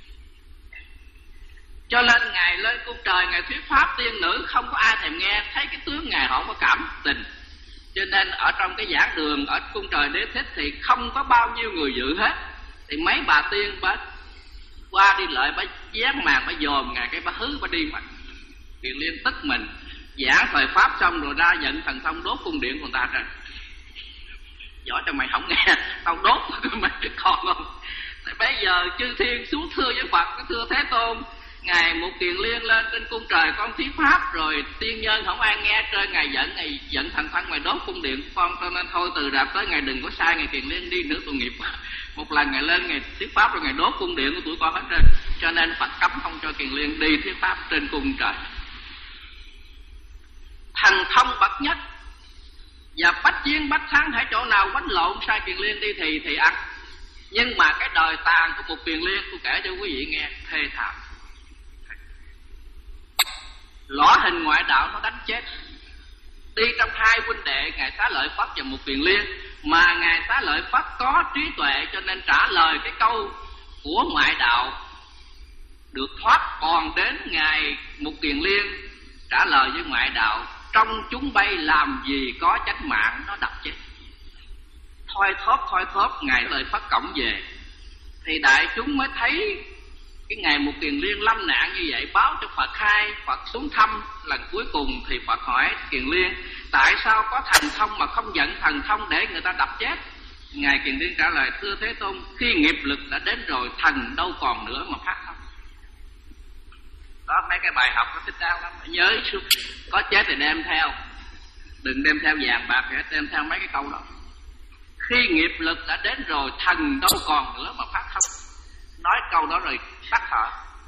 Cho nên ngài lên cung trời ngài thuyết pháp, tiên nữ không có ai thèm nghe, thấy cái tướng ngài họ không có cảm tình. Cho nên ở trong cái giảng đường ở cung trời Đế Thích thì không có bao nhiêu người dự hết. Thì mấy bà tiên bà qua đi lợi, bà dán màn bà dòm ngài, cái bà hứ bà đi mà. Kiền Liên tức mình, giảng thời pháp xong rồi ra giận thần thông đốt cung điện của người ta rồi. Giỏi cho mày không nghe, tao đốt mày còn không. Thì bây giờ chư thiên xuống thưa với Phật, thưa Thế Tôn, ngài Mục Kiền Liên lên trên cung trời con thuyết pháp rồi tiên nhân không ai nghe trơn, ngài giận, ngài giận thần thân mày đốt cung điện con, cho nên thôi từ rạp tới ngài đừng có sai ngài Kiền Liên đi nữa tội nghiệp. Một lần ngài lên ngài thuyết pháp rồi ngài đốt cung điện của tụi con hết trơn, cho nên Phật cấm không cho Kiền Liên đi thuyết pháp trên cung trời. Thần thông bậc nhất và bách chiến bách thắng, hãy chỗ nào quánh lộn sai Kiền Liên đi thì thì ăn. Nhưng mà cái đời tàn của một Kiền Liên tôi kể cho quý vị nghe thê thảm. Lõa hình ngoại đạo nó đánh chết. Đi trong hai huynh đệ ngài Xá Lợi Phất và một Kiền Liên, mà ngài Xá Lợi Phất có trí tuệ cho nên trả lời cái câu của ngoại đạo được thoát, còn đến ngài Mục Kiền Liên trả lời với ngoại đạo: trong chúng bay làm gì có chánh mạng, nó đập chết. Thoi thóp thoi thóp ngài lời phát cổng về, thì đại chúng mới thấy cái ngày Mục Kiền Liên lâm nạn như vậy, báo cho Phật hay. Phật xuống thăm lần cuối cùng thì Phật hỏi Kiền Liên: tại sao có thần thông mà không giận thần thông để người ta đập chết? Ngài Kiền Liên trả lời: thưa Thế Tôn, khi nghiệp lực đã đến rồi, thần đâu còn nữa mà phát thông. Đó, mấy cái bài học nó thích đáng lắm. Nhớ có chết thì đem theo, đừng đem theo vàng bạc, phải đem theo mấy cái câu đó. Khi nghiệp lực đã đến rồi, thần đâu còn nữa mà phát thông. Nói câu đó rồi tắt thở.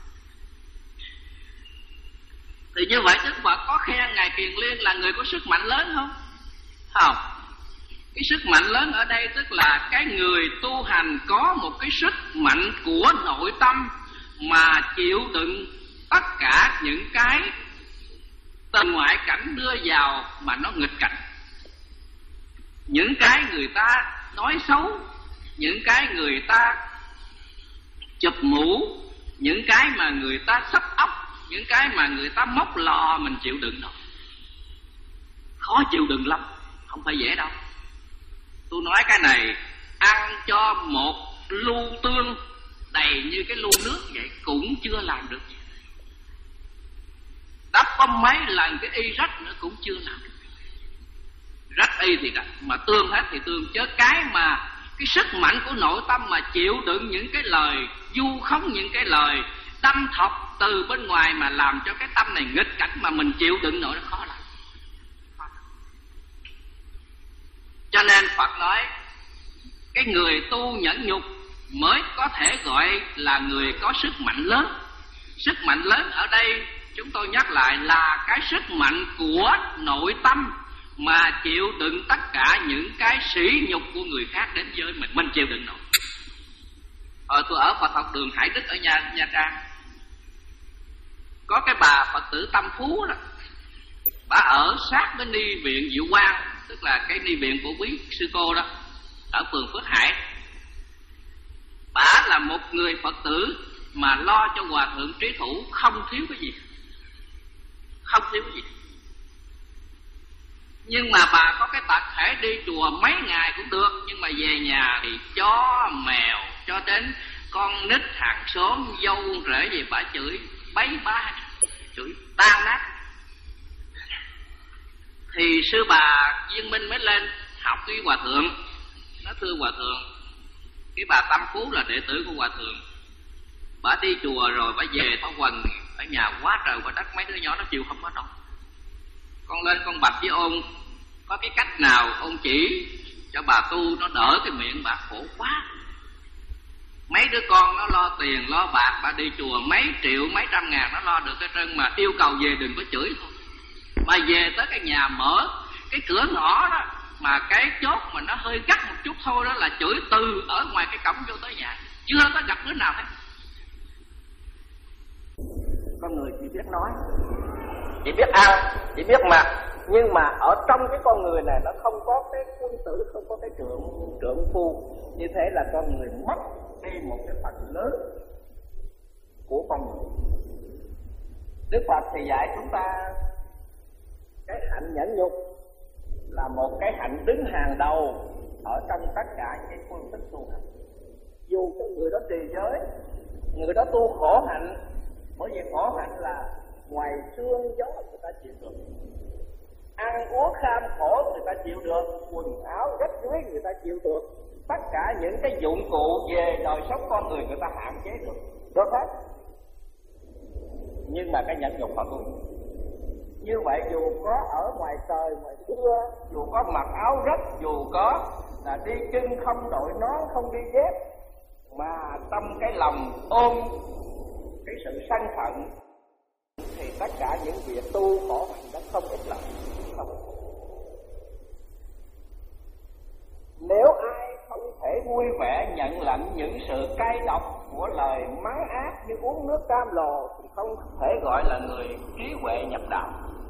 Thì như vậy Đức Phật có khen ngài Kiền Liên là người có sức mạnh lớn không? Không. Cái sức mạnh lớn ở đây tức là cái người tu hành có một cái sức mạnh của nội tâm mà chịu đựng tất cả những cái từ ngoại cảnh đưa vào mà nó nghịch cảnh. Những cái người ta nói xấu, những cái người ta chụp mũ, những cái mà người ta sắp óc, những cái mà người ta móc lò, mình chịu đựng đâu. Khó chịu đựng lắm, không phải dễ đâu. Tôi nói cái này, ăn cho một lu tương đầy như cái lu nước vậy cũng chưa làm được gì. Đắp có mấy lần cái y rách nữa cũng chưa làm được. Rách y thì rách, mà tương hết thì tương. Chứ cái mà cái sức mạnh của nội tâm mà chịu đựng những cái lời vu khống, những cái lời đâm thọc từ bên ngoài mà làm cho cái tâm này nghịch cảnh mà mình chịu đựng nổi, nó khó lắm. Cho nên Phật nói cái người tu nhẫn nhục mới có thể gọi là người có sức mạnh lớn. Sức mạnh lớn ở đây chúng tôi nhắc lại là cái sức mạnh của nội tâm mà chịu đựng tất cả những cái sỉ nhục của người khác đến với mình, mình chịu đựng nổi. Ờ, tôi ở Phật học đường Hải Đức ở Nha, Nha Trang, có cái bà Phật tử Tâm Phú đó, bà ở sát với ni viện Diệu Quang, tức là cái ni viện của quý sư cô đó, ở phường Phước Hải. Bà là một người Phật tử mà lo cho Hòa Thượng Trí Thủ không thiếu cái gì, không thiếu cái gì. Nhưng mà bà có cái tật thể đi chùa mấy ngày cũng được, nhưng mà về nhà thì chó, mèo, cho đến con nít hàng xóm, dâu, rể gì bà chửi bấy ba, chửi tan nát. Thì sư bà Viên Minh mới lên học với Hòa Thượng. Nó thưa Hòa Thượng, cái bà Tâm Phú là đệ tử của Hòa Thượng, bà đi chùa rồi bà về thâu quần ở nhà quá trời quá đất, mấy đứa nhỏ nó chịu không có nổi. Con lên con bạch với ông, có cái cách nào ông chỉ cho bà tu nó đỡ cái miệng bà khổ quá. Mấy đứa con nó lo tiền lo bạc, bà đi chùa mấy triệu mấy trăm ngàn nó lo được cái trơn, mà yêu cầu về đừng có chửi thôi. Mà về tới cái nhà mở cái cửa ngõ đó mà cái chốt mà nó hơi gắt một chút thôi đó là chửi từ ở ngoài cái cổng vô tới nhà, chưa có gặp đứa nào hết. Con người chỉ biết nói, chỉ biết ăn, chỉ biết mặc, nhưng mà ở trong cái con người này nó không có cái quân tử, không có cái trượng trượng phu. Như thế là con người mất đi một cái phần lớn của con người. Đức Phật thì dạy chúng ta cái hạnh nhẫn nhục là một cái hạnh đứng hàng đầu ở trong tất cả những cái phương thức tu hành. Dù cái người đó trì giới, người đó tu khổ hạnh, bởi vì khổ hạnh là ngoài xương gió người ta chịu được, ăn uống kham khổ người ta chịu được, quần áo rách rưới người ta chịu được, tất cả những cái dụng cụ về đời sống con người người ta hạn chế được, được hết. Nhưng mà cái nhẫn nhục họ tu như vậy, dù có ở ngoài trời ngoài mưa, dù có mặc áo rách, dù có là đi chân không đội nón, không đi dép, mà trong cái lòng ôm cái sự sân hận thì tất cả những việc tu khổ hạnh đã không ích lợi. Nếu ai không thể vui vẻ nhận lãnh những sự cay độc của lời mắng ác như uống nước cam lồ thì không thể gọi là người trí huệ nhập đạo.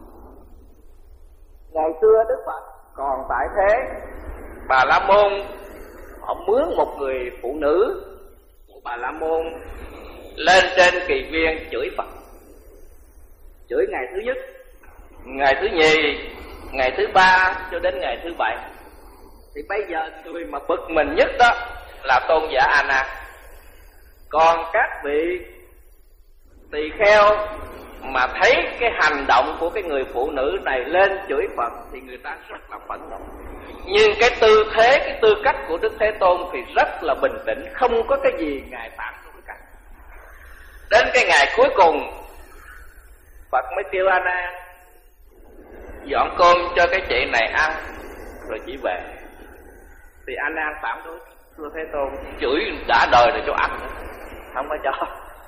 Ngày xưa Đức Phật còn tại thế, Bà La Môn họ mướn một người phụ nữ Bà La Môn lên trên kỳ viên chửi Phật. Chửi ngày thứ nhất, ngày thứ nhì, ngày thứ ba cho đến ngày thứ bảy. Thì bây giờ người mà bực mình nhất đó là tôn giả A Nan. Còn các vị tỳ kheo mà thấy cái hành động của cái người phụ nữ này lên chửi Phật thì người ta rất là phẫn nộ. Nhưng cái tư thế, cái tư cách của Đức Thế Tôn thì rất là bình tĩnh, không có cái gì ngài phản đối cả. Đến cái ngày cuối cùng, Phật mới kêu A Nan dọn cơm cho cái chị này ăn rồi chỉ về. Thì A Nan phản đối, thưa Thế Tôn, chửi đã đời rồi cho ăn, không có cho.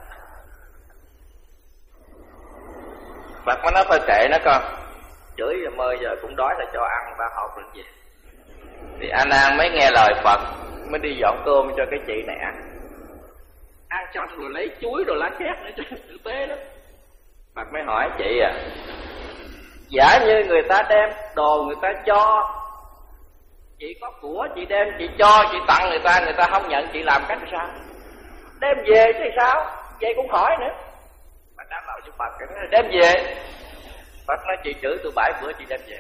Phật mới nói thôi kệ nó con, chửi rồi mơ giờ cũng đói là cho ăn, ba hộp rồi gì. Thì A Nan mới nghe lời Phật, mới đi dọn cơm cho cái chị này ăn. Ăn xong rồi lấy chuối rồi lá khét nữa cho tử tế đó. Phật mới hỏi chị à, giả như người ta đem đồ người ta cho, chị có của chị đem chị cho, chị tặng người ta, người ta không nhận, chị làm cách sao? Đem về chứ sao? Vậy cũng hỏi nữa. Mà đáp lại với Phật cái nói đem về. Phật nói chị chửi tôi bảy bữa chị đem về.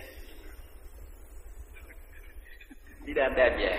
Chị đem đem về.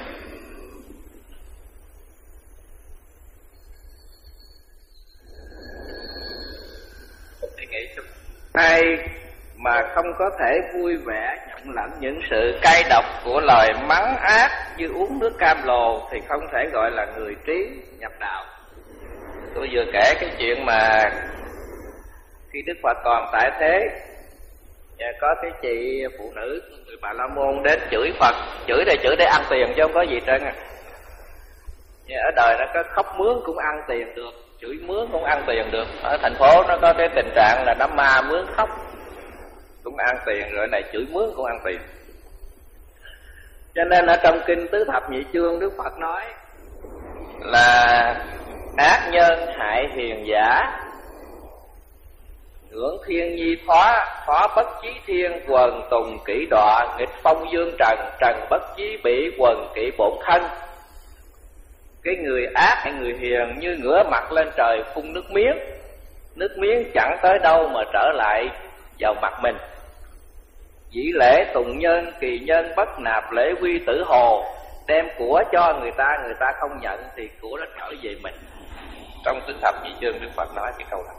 Tôi nghĩ chung ai mà không có thể vui vẻ nhận lãnh những sự cay độc của lời mắng ác như uống nước cam lồ thì không thể gọi là người trí nhập đạo. Tôi vừa kể cái chuyện mà khi Đức Phật còn tại thế, có cái chị phụ nữ người Bà La Môn đến chửi Phật, chửi để chửi để ăn tiền chứ không có gì trơn à. Ở đời nó có khóc mướn cũng ăn tiền được, chửi mướn cũng ăn tiền được. Ở thành phố nó có cái tình trạng là nó ma mướn khóc cũng ăn tiền, rồi này chửi mướn cũng ăn tiền. Cho nên ở trong kinh Tứ Thập Nhị Chương, Đức Phật nói là ác nhân hại hiền giả, ngưỡng thiên nhi phó, phó bất chí thiên, quần tùng kỷ đọa, nghịch phong dương trần, trần bất chí bỉ, quần kỷ bổn thân. Cái người ác hay người hiền như ngửa mặt lên trời phun nước miếng, nước miếng chẳng tới đâu mà trở lại vào mặt mình. Dĩ lễ tùng nhân, kỳ nhân bất nạp, lễ quy tử hồ. Đem của cho người ta, người ta không nhận thì của nó trở về mình. Trong Tứ Thập Nhị Chương Đức Phật nói cái câu này.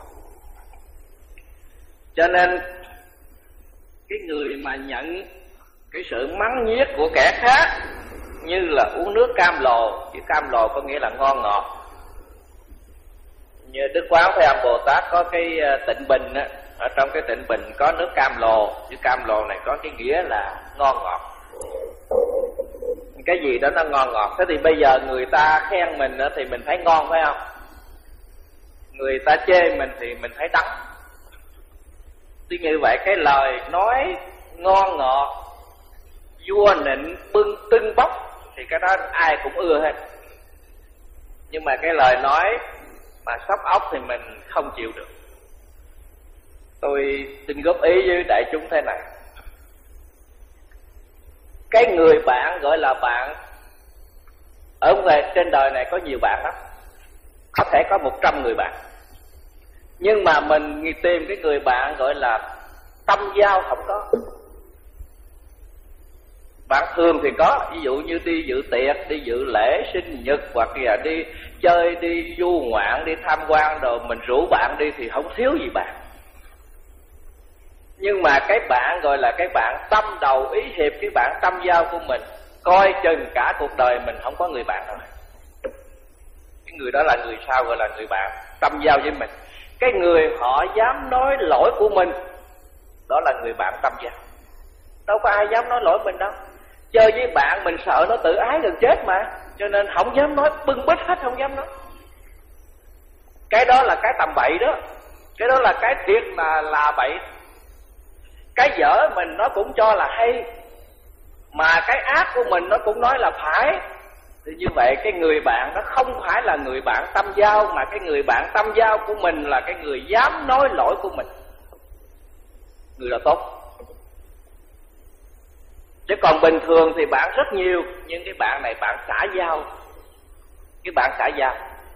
Cho nên cái người mà nhận cái sự mắng nhiếc của kẻ khác như là uống nước cam lồ, chứ cam lồ có nghĩa là ngon ngọt. Như Đức Quán Thế Âm Bồ Tát có cái tịnh bình á, ở trong cái tịnh bình có nước cam lồ, chứ cam lồ này có cái nghĩa là ngon ngọt. Cái gì đó nó ngon ngọt. Thế thì bây giờ người ta khen mình á thì mình thấy ngon phải không? Người ta chê mình thì mình thấy đắng. Tuy như vậy cái lời nói ngon ngọt, vua nịnh bưng tưng bốc thì cái đó ai cũng ưa hết. Nhưng mà cái lời nói mà sóc ốc thì mình không chịu được. Tôi xin góp ý với đại chúng thế này. Cái người bạn gọi là bạn, ở ngoài trên đời này có nhiều bạn lắm, có thể có một trăm người bạn. Nhưng mà mình tìm cái người bạn gọi là tâm giao không có. Bạn thường thì có, ví dụ như đi dự tiệc, đi dự lễ sinh nhật, hoặc là đi chơi, đi du ngoạn, đi tham quan rồi mình rủ bạn đi thì không thiếu gì bạn. Nhưng mà cái bạn gọi là cái bạn tâm đầu ý hiệp, cái bạn tâm giao của mình, coi chừng cả cuộc đời mình không có người bạn nào. Cái người đó là người sao gọi là người bạn tâm giao với mình. Cái người họ dám nói lỗi của mình, đó là người bạn tâm giao. Đâu có ai dám nói lỗi mình đâu. Chơi với bạn mình sợ nó tự ái gần chết mà, cho nên không dám nói, bưng bít hết không dám nói. Cái đó là cái tầm bậy đó. Cái đó là cái thiệt mà là bậy. Cái dở mình nó cũng cho là hay, mà cái ác của mình nó cũng nói là phải. Thì như vậy cái người bạn nó không phải là người bạn tâm giao, mà cái người bạn tâm giao của mình là cái người dám nói lỗi của mình. Người đó tốt. Chứ còn bình thường thì bạn rất nhiều, nhưng cái bạn này bạn xã giao. Cái bạn xã giao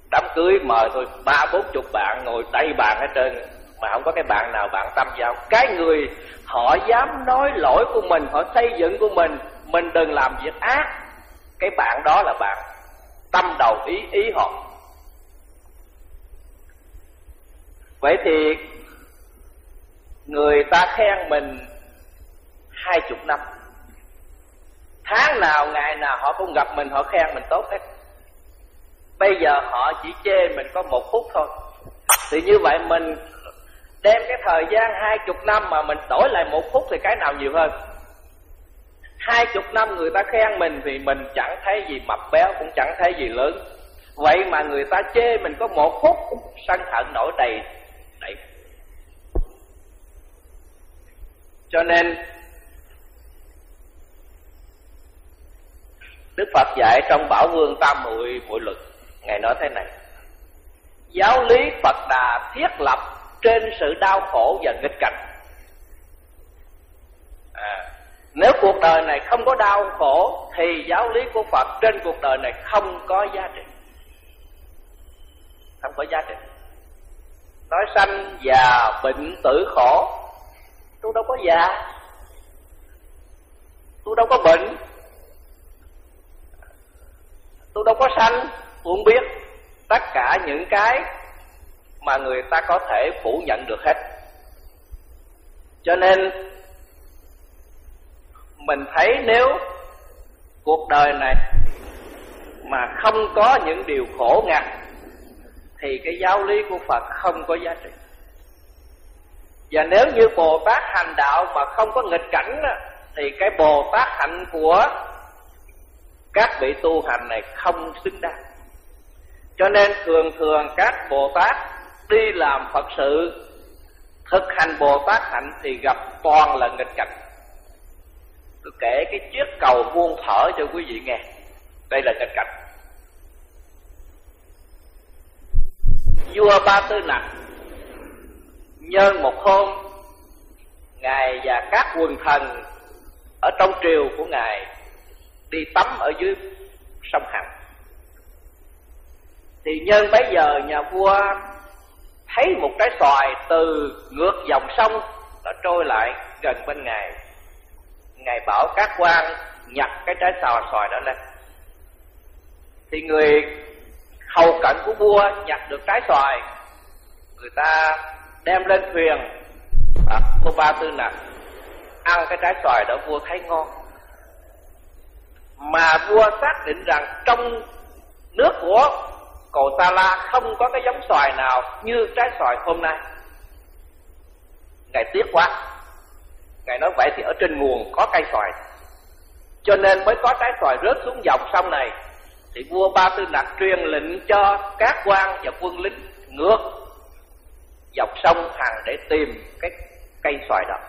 Đám cưới mời thôi ba bốn chục bạn ngồi đầy bàn hết trơn, mà không có cái bạn nào bạn tâm giao. Cái người họ dám nói lỗi của mình, họ xây dựng của mình, mình đừng làm việc ác, cái bạn đó là bạn tâm đầu ý ý họ. Vậy thì người ta khen mình hai chục năm, tháng nào ngày nào họ cũng gặp mình, họ khen mình tốt hết. Bây giờ họ chỉ chê mình có một phút thôi, thì như vậy mình đem cái thời gian hai chục năm mà mình đổi lại một phút thì cái nào nhiều hơn? Hai chục năm người ta khen mình thì mình chẳng thấy gì mập béo, cũng chẳng thấy gì lớn. Vậy mà người ta chê mình có một phút, sân hận nổi đầy đầy. Cho nên Đức Phật dạy trong Bảo Vương Tam Muội Muội Luật, Ngài nói thế này: giáo lý Phật Đà thiết lập trên sự đau khổ và nghịch cảnh. À, nếu cuộc đời này không có đau khổ thì giáo lý của Phật trên cuộc đời này không có giá trị. Không có giá trị. Nói sanh già bệnh tử khổ, tôi đâu có già, tôi đâu có bệnh, tôi đâu có sanh, tôi không biết. Tất cả những cái mà người ta có thể phủ nhận được hết. Cho nên mình thấy nếu cuộc đời này mà không có những điều khổ ngặt thì cái giáo lý của Phật không có giá trị. Và nếu như Bồ Tát hành đạo mà không có nghịch cảnh thì cái Bồ Tát hạnh của các vị tu hành này không xứng đáng. Cho nên thường thường các Bồ Tát đi làm Phật sự, thực hành Bồ Tát hạnh thì gặp toàn là nghịch cảnh. Tôi kể cái chiếc cầu vuông thở cho quý vị nghe. Đây là nghịch cảnh. Vua Ba Tư Nặc nhân một hôm, Ngài và các quần thần ở trong triều của Ngài đi tắm ở dưới sông Hằng. Thì nhân bấy giờ nhà vua thấy một trái xoài từ ngược dòng sông đã trôi lại gần bên Ngài. Ngài bảo các quan nhặt cái trái xoài xoài đó lên. Thì người hầu cận của vua nhặt được trái xoài, người ta đem lên thuyền. à, Vua Ba Tư Nặc ăn cái trái xoài đó, vua thấy ngon. Mà vua xác định rằng trong nước của Cầu Sa La không có cái giống xoài nào như trái xoài hôm nay. Ngài tiếc quá. Ngài nói vậy thì ở trên nguồn có cây xoài, cho nên mới có trái xoài rớt xuống dòng sông này. Thì vua Ba Tư Nặc truyền lệnh cho các quan và quân lính ngược dọc sông Hằng để tìm cái cây xoài đó.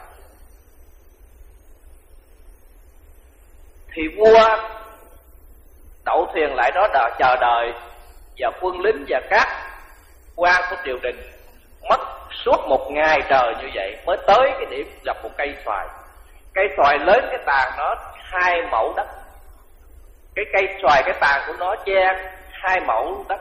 Thì vua đậu thuyền lại đó đợi, chờ đợi, và quân lính và các quan của triều đình mất suốt một ngày trời như vậy mới tới cái điểm gặp một cây xoài. Cây xoài lớn cái tàn nó hai mẫu đất. Cái cây xoài cái tàn của nó che hai mẫu đất.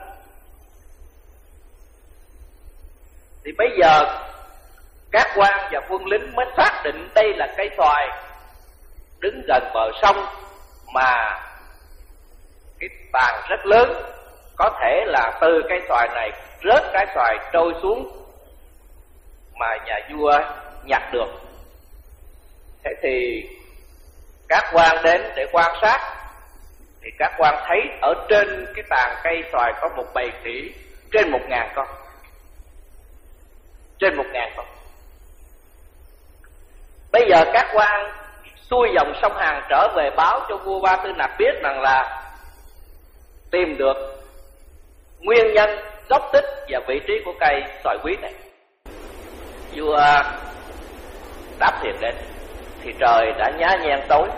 Thì bây giờ các quan và quân lính mới xác định đây là cây xoài đứng gần bờ sông, mà cái tàn rất lớn, có thể là từ cây xoài này rớt trái xoài trôi xuống mà nhà vua nhặt được. Thế thì các quan đến để quan sát, thì các quan thấy ở trên cái tàn cây xoài có một bầy khỉ trên một ngàn con. Trên một ngàn con. Bây giờ các quan xuôi dòng sông Hằng trở về báo cho vua Ba Tư Nặc biết rằng là tìm được nguyên nhân, gốc tích và vị trí của cây xoài quý này. Vua đáp thuyền đến thì trời đã nhá nhem tối.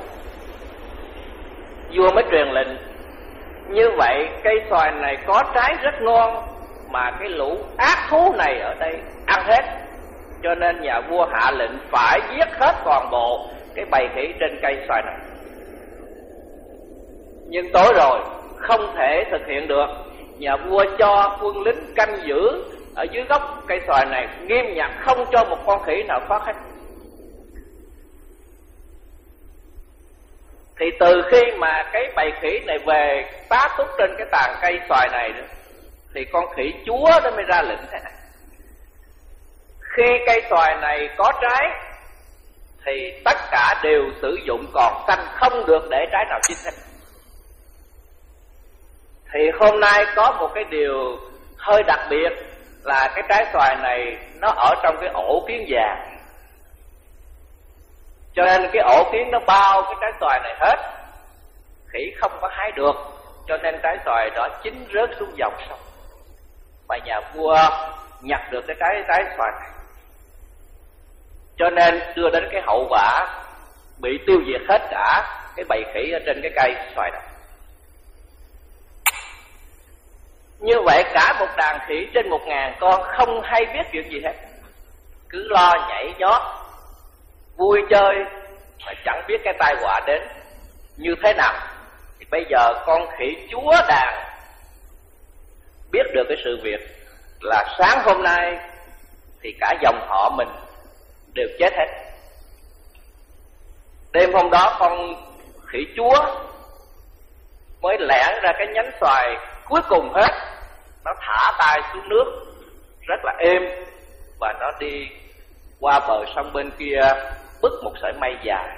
Vua mới truyền lệnh: như vậy cây xoài này có trái rất ngon, mà cái lũ ác thú này ở đây ăn hết, cho nên nhà vua hạ lệnh phải giết hết toàn bộ cái bầy khỉ trên cây xoài này. Nhưng tối rồi không thể thực hiện được, nhà vua cho quân lính canh giữ ở dưới gốc cây xoài này nghiêm ngặt, không cho một con khỉ nào thoát hết. Thì từ khi mà cái bầy khỉ này về phá túc trên cái tàn cây xoài này nữa, thì con khỉ chúa nó mới ra lệnh thế này: khi cây xoài này có trái thì tất cả đều sử dụng còn xanh, không được để trái nào chín hết. Thì hôm nay có một cái điều hơi đặc biệt là cái trái xoài này nó ở trong cái ổ kiến vàng, cho nên cái ổ kiến nó bao cái trái xoài này hết, khỉ không có hái được, cho nên trái xoài đó chín rớt xuống dòng sông. Và nhà vua nhặt được cái trái trái xoài này, cho nên đưa đến cái hậu quả bị tiêu diệt hết cả cái bầy khỉ ở trên cái cây xoài này. Như vậy cả một đàn khỉ trên một ngàn con không hay biết chuyện gì hết, cứ lo nhảy nhót vui chơi mà chẳng biết cái tai họa đến như thế nào. Thì bây giờ con khỉ chúa đàn biết được cái sự việc là sáng hôm nay thì cả dòng họ mình đều chết hết. Đêm hôm đó con khỉ chúa mới lẻn ra cái nhánh xoài cuối cùng hết, nó thả tay xuống nước rất là êm, và nó đi qua bờ sông bên kia bứt một sợi mây dài.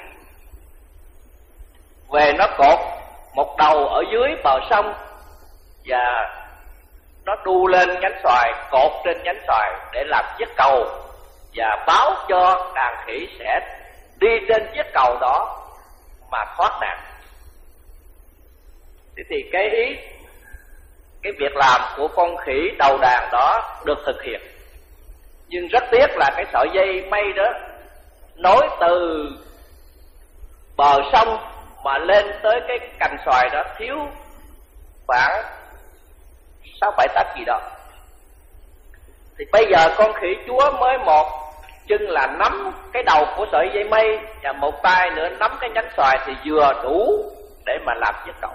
Về nó cột một đầu ở dưới bờ sông, và nó đu lên nhánh xoài, cột trên nhánh xoài để làm chiếc cầu, và báo cho đàn khỉ sẽ đi trên chiếc cầu đó mà thoát nạn. Thế thì cái ý cái việc làm của con khỉ đầu đàn đó được thực hiện. Nhưng rất tiếc là cái sợi dây mây đó nối từ bờ sông mà lên tới cái cành xoài đó thiếu khoảng sáu bảy tấc gì đó. Thì bây giờ con khỉ chúa mới một chân là nắm cái đầu của sợi dây mây, và một tay nữa nắm cái nhánh xoài, thì vừa đủ để mà làm chiếc cầu.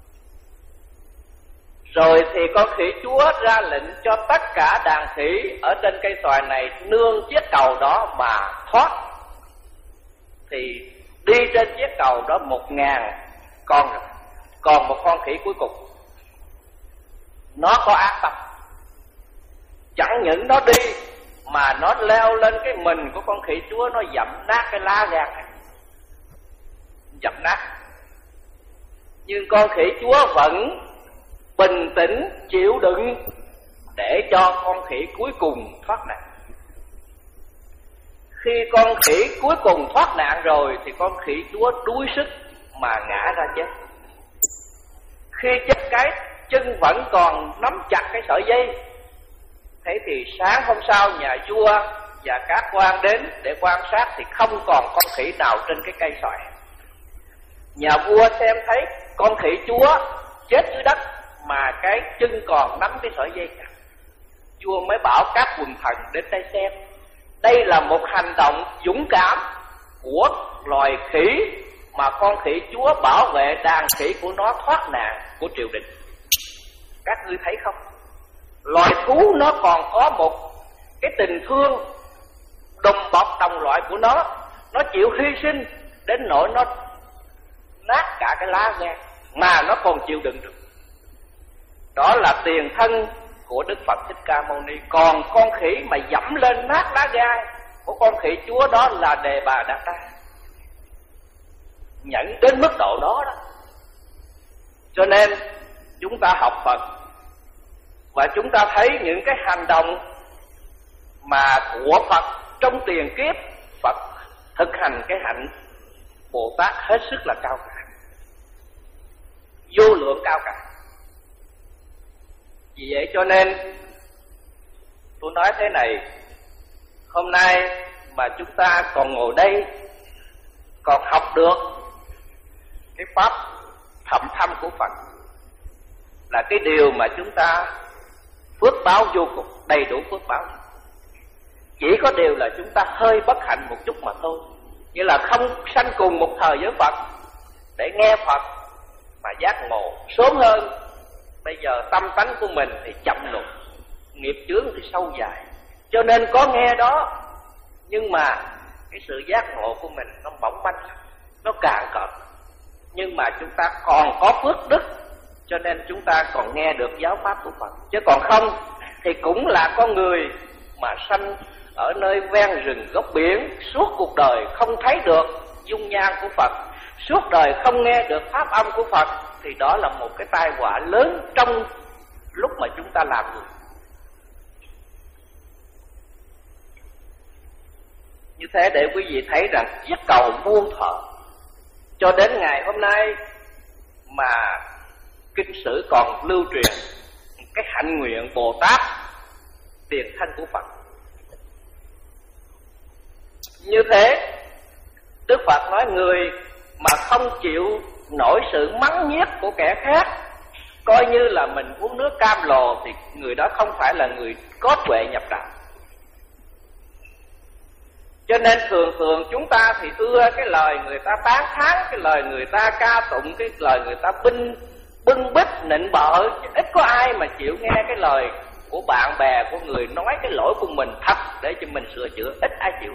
Rồi thì con khỉ chúa ra lệnh cho tất cả đàn khỉ ở trên cây xoài này nương chiếc cầu đó mà thoát. Thì đi trên chiếc cầu đó một ngàn con rồi, còn một con khỉ cuối cùng. Nó có ác tâm, chẳng những nó đi mà nó leo lên cái mình của con khỉ chúa, nó dẫm nát cái lá gan này, dẫm nát. Nhưng con khỉ chúa vẫn bình tĩnh chịu đựng để cho con khỉ cuối cùng thoát nạn. Khi con khỉ cuối cùng thoát nạn rồi thì con khỉ chúa đuối sức mà ngã ra chết. Khi chết cái chân vẫn còn nắm chặt cái sợi dây. Thế thì sáng hôm sau nhà vua và các quan đến để quan sát thì không còn con khỉ nào trên cái cây xoài. Nhà vua xem thấy con khỉ chúa chết dưới đất mà cái chân còn nắm cái sợi dây chặt, vua mới bảo các quần thần đến đây xem. Đây là một hành động dũng cảm của loài khỉ mà con khỉ chúa bảo vệ đàn khỉ của nó thoát nạn của triều đình. Các ngươi thấy không? Loài thú nó còn có một cái tình thương đùm bọc đồng loại của nó. Nó chịu hy sinh đến nỗi nó nát cả cái lá gan mà nó còn chịu đựng được. Đó là tiền thân của Đức Phật Thích Ca Mâu Ni. Còn con khỉ mà dẫm lên nát lá gai của con khỉ chúa đó là Đề Bà Đạt Đa, nhẫn đến mức độ đó đó. Cho nên chúng ta học Phật và chúng ta thấy những cái hành động mà của Phật trong tiền kiếp, Phật thực hành cái hạnh Bồ Tát hết sức là cao cả, vô lượng cao cả. Vì vậy cho nên tôi nói thế này, hôm nay mà chúng ta còn ngồi đây, còn học được cái pháp thậm thâm của Phật, là cái điều mà chúng ta phước báo vô cùng, đầy đủ phước báo. Chỉ có điều là chúng ta hơi bất hạnh một chút mà thôi, như là không sanh cùng một thời với Phật để nghe Phật mà giác ngộ sớm hơn. Bây giờ tâm tánh của mình thì chậm lụt, nghiệp chướng thì sâu dài, cho nên có nghe đó, nhưng mà cái sự giác ngộ của mình nó bỏng banh, nó càng cợt. Nhưng mà chúng ta còn có phước đức, cho nên chúng ta còn nghe được giáo pháp của Phật. Chứ còn không thì cũng là con người mà sanh ở nơi ven rừng góc biển, suốt cuộc đời không thấy được dung nhan của Phật, suốt đời không nghe được pháp âm của Phật, thì đó là một cái tai họa lớn trong lúc mà chúng ta làm người. Như thế để quý vị thấy rằng chiếc cầu muôn thuở cho đến ngày hôm nay mà kinh sử còn lưu truyền cái hạnh nguyện Bồ Tát tiền thân của Phật. Như thế Đức Phật nói người mà không chịu nổi sự mắng nhiếc của kẻ khác, coi như là mình uống nước cam lồ, thì người đó không phải là người có tuệ nhập đạo. Cho nên thường thường chúng ta thì ưa cái lời người ta tán thán, cái lời người ta ca tụng, cái lời người ta binh bưng bít nịnh bợ, chứ ít có ai mà chịu nghe cái lời của bạn bè của người nói cái lỗi của mình thật để cho mình sửa chữa, ít ai chịu.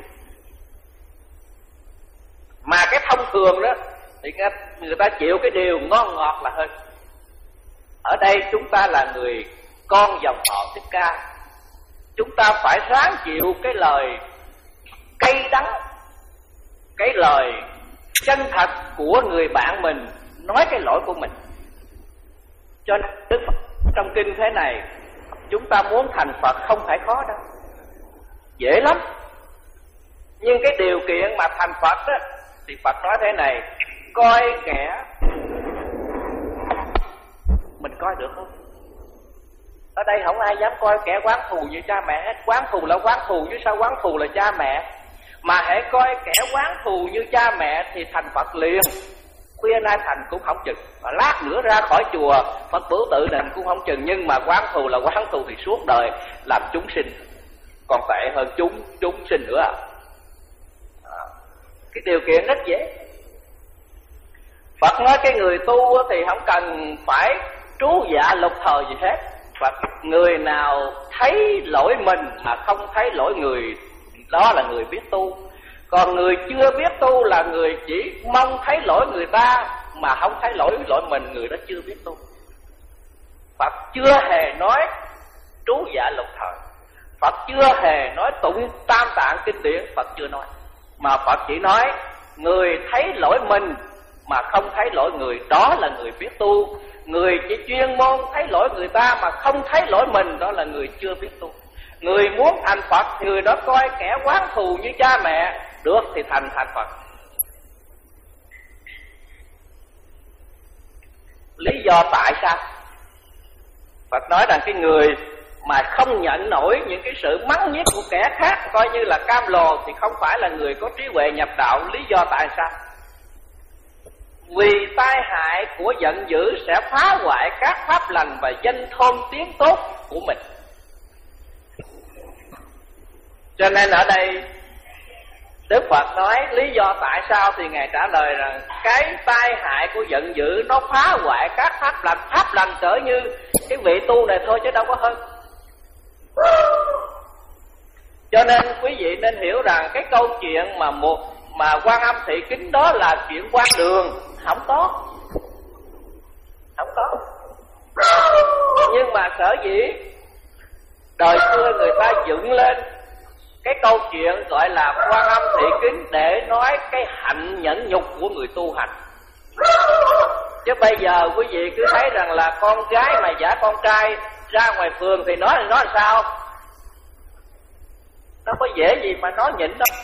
Mà cái thông thường đó thì người ta chịu cái điều ngon ngọt là hơn. Ở đây chúng ta là người con dòng họ Thích Ca, chúng ta phải ráng chịu cái lời cay đắng, cái lời chân thật của người bạn mình nói cái lỗi của mình. Cho nên Đức Phật trong kinh thế này, chúng ta muốn thành Phật không phải khó đâu, dễ lắm. Nhưng cái điều kiện mà thành Phật đó, thì Phật nói thế này: coi kẻ mình coi được không? Ở đây không ai dám coi kẻ quán thù như cha mẹ hết. Quán thù là quán thù, chứ sao quán thù là cha mẹ. Mà hãy coi kẻ quán thù như cha mẹ thì thành Phật liền. Khuya nay thành cũng không chừng, mà lát nữa ra khỏi chùa Phật bửu tự định cũng không chừng. Nhưng mà quán thù là quán thù thì suốt đời làm chúng sinh, còn tệ hơn chúng chúng sinh nữa. À, cái điều kiện rất dễ. Phật nói cái người tu thì không cần phải trú dạ lục thời gì hết. Phật người nào thấy lỗi mình mà không thấy lỗi người, đó là người biết tu. Còn người chưa biết tu là người chỉ mong thấy lỗi người ta mà không thấy lỗi lỗi mình, người đó chưa biết tu. Phật chưa hề nói trú dạ lục thời, Phật chưa hề nói tụng tam tạng kinh điển, Phật chưa nói. Mà Phật chỉ nói người thấy lỗi mình mà không thấy lỗi người, đó là người biết tu. Người chỉ chuyên môn thấy lỗi người ta mà không thấy lỗi mình, đó là người chưa biết tu. Người muốn thành Phật, người đó coi kẻ quán thù như cha mẹ, được thì thành thành Phật. Lý do tại sao? Phật nói rằng cái người mà không nhận nổi những cái sự mắng nhiếc của kẻ khác, coi như là cam lồ, thì không phải là người có trí huệ nhập đạo. Lý do tại sao? Vì tai hại của giận dữ sẽ phá hoại các pháp lành và danh thơm tiếng tốt của mình. Cho nên ở đây Đức Phật nói lý do tại sao, thì Ngài trả lời rằng cái tai hại của giận dữ nó phá hoại các pháp lành. Pháp lành cỡ như cái vị tu này thôi chứ đâu có hơn. Cho nên quý vị nên hiểu rằng cái câu chuyện mà một mà Quan Âm thị kính đó là chuyện quan đường, không có, không có. Nhưng mà sở dĩ đời xưa người ta dựng lên cái câu chuyện gọi là Quan Âm thị kính để nói cái hạnh nhẫn nhục của người tu hành. Chứ bây giờ quý vị cứ thấy rằng là con gái mà giả con trai ra ngoài phường thì nói là nói làm sao? Nó có dễ gì mà nói nhịn đâu.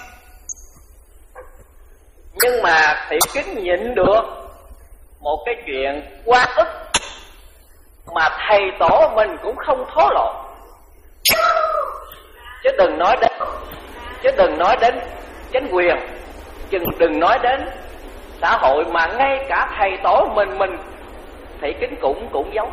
Nhưng mà thị kính nhịn được một cái chuyện quá ức mà thầy tổ mình cũng không thố lộ. Chứ đừng nói đến Chứ đừng nói đến chính quyền, chứ đừng nói đến xã hội, mà ngay cả thầy tổ mình mình thị kính cũng cũng giấu.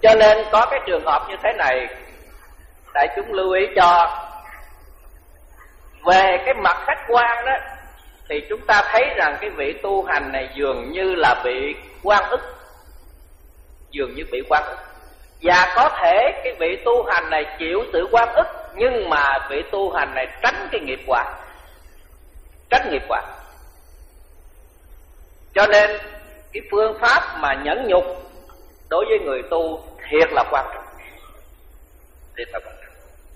Cho nên có cái trường hợp như thế này, đại chúng lưu ý cho. Về cái mặt khách quan đó, thì chúng ta thấy rằng cái vị tu hành này dường như là bị oan ức, dường như bị oan ức. Và có thể cái vị tu hành này chịu sự oan ức, nhưng mà vị tu hành này tránh cái nghiệp quả, tránh nghiệp quả. Cho nên cái phương pháp mà nhẫn nhục đối với người tu thiệt là quan trọng, thiệt là quan trọng.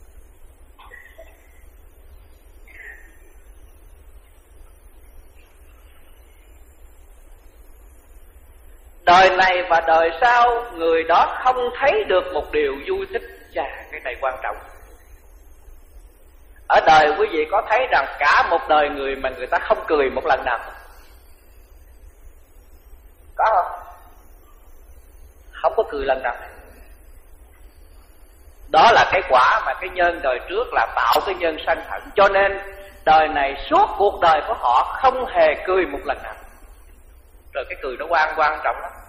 Đời này và đời sau, người đó không thấy được một điều vui thích. Chà, cái này quan trọng. Ở đời quý vị có thấy rằng cả một đời người mà người ta không cười một lần nào? Có không? Không có cười lần nào. Đó là cái quả mà cái nhân đời trước là tạo cái nhân sanh hận. Cho nên đời này suốt cuộc đời của họ không hề cười một lần nào. Rồi cái cười nó quan quan trọng lắm.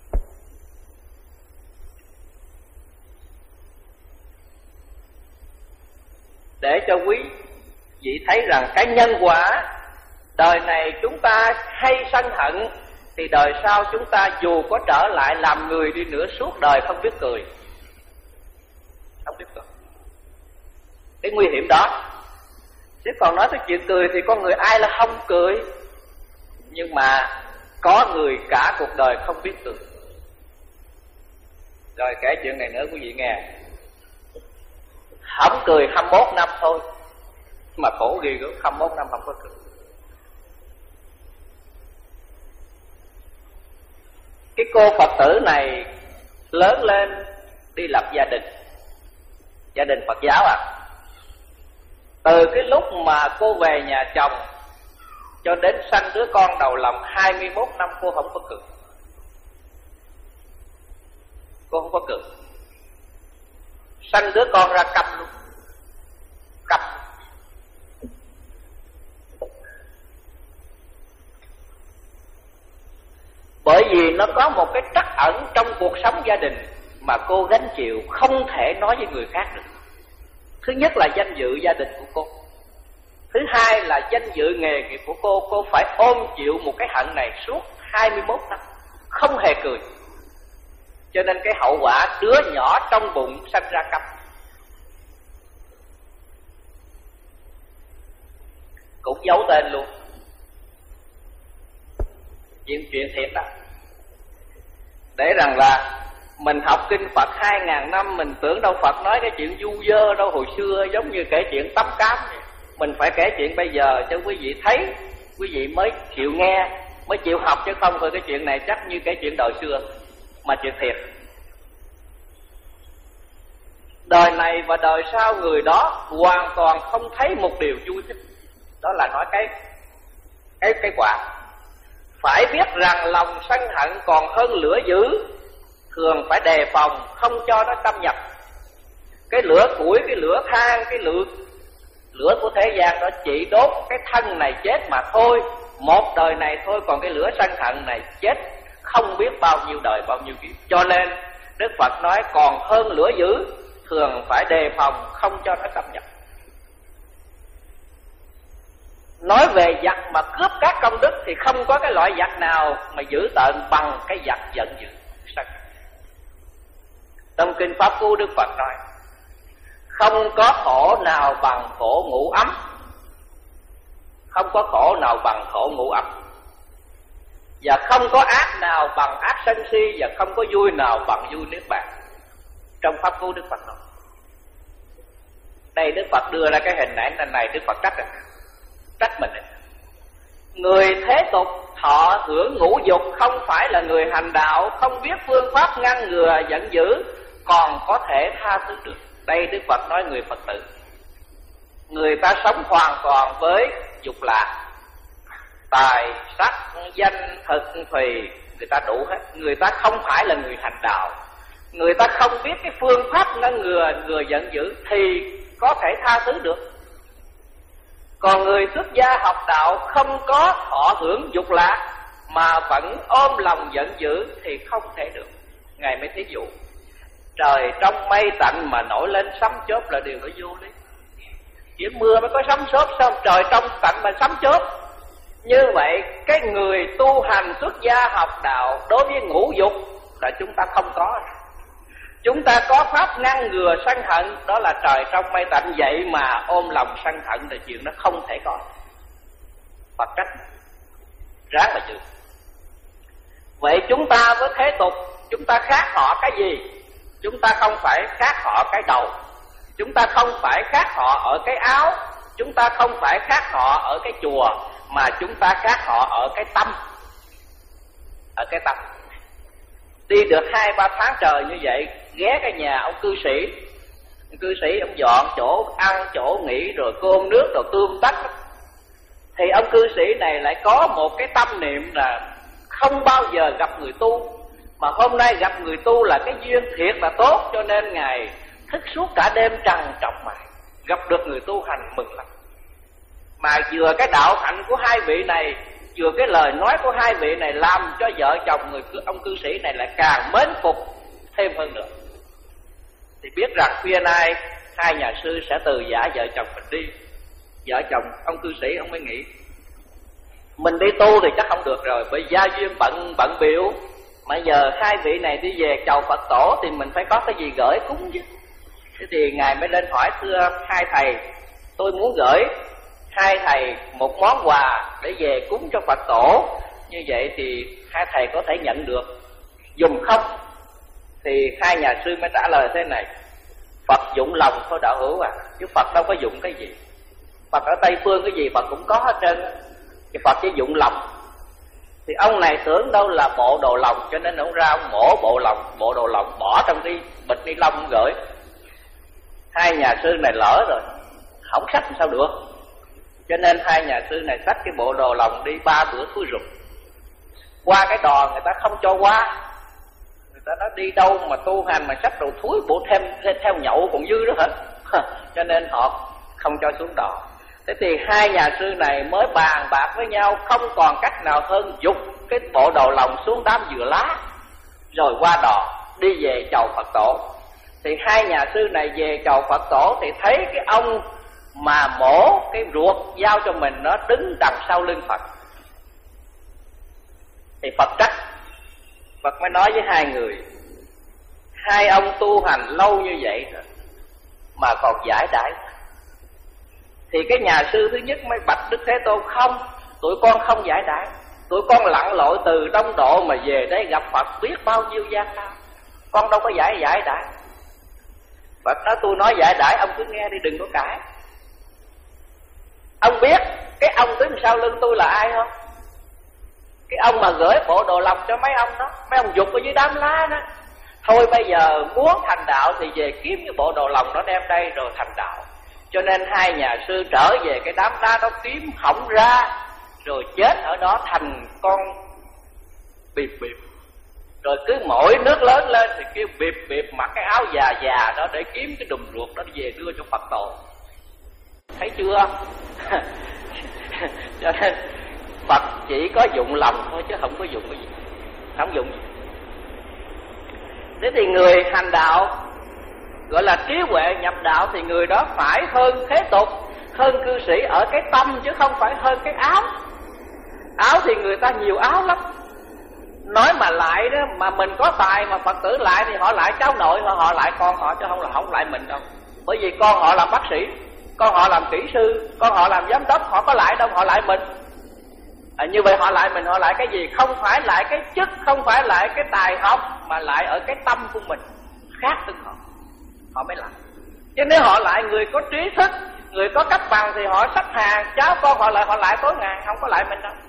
Để cho quý vị thấy rằng cái nhân quả đời này chúng ta hay sân hận, thì đời sau chúng ta dù có trở lại làm người đi nữa, suốt đời không biết cười, không biết cười. Cái nguy hiểm đó. Chứ còn nói tới chuyện cười thì con người ai là không cười. Nhưng mà có người cả cuộc đời không biết cười. Rồi kể chuyện này nữa quý vị nghe. Không cười hai mươi mốt năm thôi mà khổ ghê gớm, hai mươi mốt năm không có cười. Cái cô Phật tử này lớn lên đi lập gia đình, gia đình Phật giáo à. Từ cái lúc mà cô về nhà chồng cho đến sanh đứa con đầu lòng hai mươi mốt năm cô không có cười. Cô không có cười. Sanh đứa con ra câm luôn, câm. Bởi vì nó có một cái trắc ẩn trong cuộc sống gia đình mà cô gánh chịu, không thể nói với người khác được. Thứ nhất là danh dự gia đình của cô. Thứ hai là danh dự nghề nghiệp của cô. Cô phải ôm chịu một cái hận này suốt hai mươi mốt năm, không hề cười. Cho nên cái hậu quả đứa nhỏ trong bụng sanh ra câm. Cũng giấu tên luôn. Chuyện chuyện thiệt đó. Để rằng là mình học kinh Phật hai ngàn năm, mình tưởng đâu Phật nói cái chuyện du dơ đâu hồi xưa, giống như kể chuyện tắm cám. Mình phải kể chuyện bây giờ cho quý vị thấy, quý vị mới chịu nghe, mới chịu học, chứ không thôi cái chuyện này chắc như cái chuyện đời xưa. Mà chuyện thiệt. Đời này và đời sau người đó hoàn toàn không thấy một điều vui thích. Đó là nói cái cái cái quả. Phải biết rằng lòng sân hận còn hơn lửa dữ, thường phải đề phòng không cho nó xâm nhập. Cái lửa củi, cái lửa than, cái lửa lửa của thế gian đó chỉ đốt cái thân này chết mà thôi. Một đời này thôi, còn cái lửa sân hận này chết không biết bao nhiêu đời bao nhiêu kiếp. Cho nên Đức Phật nói còn hơn lửa dữ, thường phải đề phòng không cho nó xâm nhập. Nói về giặc mà cướp các công đức thì không có cái loại giặc nào mà dữ tợn bằng cái giặc giận dữ. Trong kinh Pháp Cú Đức Phật nói không có khổ nào bằng khổ ngủ ấm, không có khổ nào bằng khổ ngủ ấm, và không có ác nào bằng ác sân si, và không có vui nào bằng vui niết bàn. Trong Pháp Cú Đức Phật nói. Đây Đức Phật đưa ra cái hình ảnh này, này Đức Phật trách rồi, trách mình. Người thế tục thọ hưởng ngũ dục không phải là người hành đạo, không biết phương pháp ngăn ngừa giận dữ, còn có thể tha thứ được. Đây Đức Phật nói người Phật tử, người ta sống hoàn toàn với dục lạc, tài sắc danh thực thùy, người ta đủ hết. Người ta không phải là người hành đạo, người ta không biết cái phương pháp ngăn ngừa ngừa giận dữ thì có thể tha thứ được. Còn người xuất gia học đạo không có thọ hưởng dục lạc mà vẫn ôm lòng giận dữ thì không thể được. Ngài mới thí dụ Trời trong mây tạnh mà nổi lên sấm chớp là điều phải vô lý. Chỉ mưa mới có sấm chớp, sao trời trong tạnh mà sấm chớp? Như vậy cái người tu hành xuất gia học đạo đối với ngũ dục là chúng ta không có. Chúng ta có pháp ngăn ngừa sân hận, đó là trời trong mây tạnh. Vậy mà ôm lòng sân hận là chuyện nó không thể có. Phật trách ráng mà chịu. Vậy chúng ta với thế tục, chúng ta khác họ cái gì? Chúng ta không phải khác họ cái đầu, chúng ta không phải khác họ ở cái áo, chúng ta không phải khác họ ở cái chùa, mà chúng ta khác họ ở cái tâm. Ở cái tâm. Đi được hai ba tháng trời như vậy, ghé cái nhà ông cư sĩ. Ông cư sĩ ông dọn chỗ ăn, chỗ nghỉ, rồi cơm nước, rồi tươm tất. Thì ông cư sĩ này lại có một cái tâm niệm là không bao giờ gặp người tu, mà hôm nay gặp người tu là cái duyên thiệt là tốt, cho nên Ngài thức suốt cả đêm trằn trọc mà gặp được người tu hành mừng lắm. Mà vừa cái đạo hạnh của hai vị này, vừa cái lời nói của hai vị này làm cho vợ chồng người ông cư sĩ này lại càng mến phục thêm hơn nữa. Thì biết rằng khuya nay hai nhà sư sẽ từ giả vợ chồng mình đi. Vợ chồng ông cư sĩ ông mới nghĩ mình đi tu thì chắc không được rồi, bởi gia duyên bận bận biểu. Mà giờ hai vị này đi về chầu Phật tổ thì mình phải có cái gì gửi cúng chứ. Thế thì Ngài mới lên hỏi, thưa hai thầy, tôi muốn gửi hai thầy một món quà để về cúng cho Phật tổ, như vậy thì hai thầy có thể nhận được dùng không? Thì hai nhà sư mới trả lời thế này: Phật dụng lòng thôi đạo hữu à, chứ Phật đâu có dụng cái gì. Phật ở Tây Phương cái gì Phật cũng có hết trơn, thì Phật chỉ dụng lòng. Thì ông này tưởng đâu là bộ đồ lòng, cho nên ông ra ông mổ bộ lòng, bộ đồ lòng bỏ trong cái bịch ni lông gửi. Hai nhà sư này lỡ rồi, không xách sao được, cho nên hai nhà sư này xách cái bộ đồ lòng đi ba bữa thúi rụt. Qua cái đò người ta không cho qua, người ta nói đi đâu mà tu hành mà xách đồ thúi, bộ thêm theo nhậu còn dư đó hả? Cho nên họ không cho xuống đò. Thế thì hai nhà sư này mới bàn bạc với nhau, không còn cách nào hơn dục cái bộ đồ lòng xuống đám dừa lá, rồi qua đò đi về chầu Phật tổ. Thì hai nhà sư này về chầu Phật tổ thì thấy cái ông mà mổ cái ruột giao cho mình nó đứng đằng sau lưng Phật. Thì Phật trách. Phật mới nói với hai người: hai ông tu hành lâu như vậy rồi mà còn giải đãi. Thì cái nhà sư thứ nhất mới bạch Đức Thế Tôn: không, tụi con không giải đãi, tụi con lặn lội từ Đông Độ mà về đây gặp Phật biết bao nhiêu gian nan, con đâu có giải giải đãi. Phật nói: tôi nói giải đãi, ông cứ nghe đi, đừng có cãi. Ông biết cái ông đứng sau lưng tôi là ai không? Cái ông mà gửi bộ đồ lòng cho mấy ông đó, mấy ông dục ở dưới đám lá đó. Thôi bây giờ muốn thành đạo thì về kiếm cái bộ đồ lòng đó đem đây rồi thành đạo. Cho nên hai nhà sư trở về cái đám lá đó kiếm hỏng ra, rồi chết ở đó thành con bịp bịp. Rồi cứ mỗi nước lớn lên thì kêu bịp bịp mặc cái áo già già đó để kiếm cái đùm ruột đó về đưa cho Phật tổ. Thấy chưa? Cho nên Phật chỉ có dụng lòng thôi chứ không có dụng cái gì, không dụng gì. Thế thì người hành đạo gọi là trí huệ nhập đạo thì người đó phải hơn thế tục, hơn cư sĩ ở cái tâm chứ không phải hơn cái áo. Áo thì người ta nhiều áo lắm. Nói mà lại đó, mà mình có tài mà Phật tử lại thì họ lại cháu nội họ, họ lại con họ chứ không là không lại mình đâu. Bởi vì con họ làm bác sĩ, con họ làm kỹ sư, con họ làm giám đốc, họ có lại đâu, họ lại mình. À, như vậy họ lại mình, họ lại cái gì? Không phải lại cái chức, không phải lại cái tài học, mà lại ở cái tâm của mình khác hơn họ, họ mới lại. Chứ nếu họ lại người có trí thức, người có cấp bằng thì họ sắp hàng, cháu con họ lại, họ lại tối ngày, không có lại mình đâu.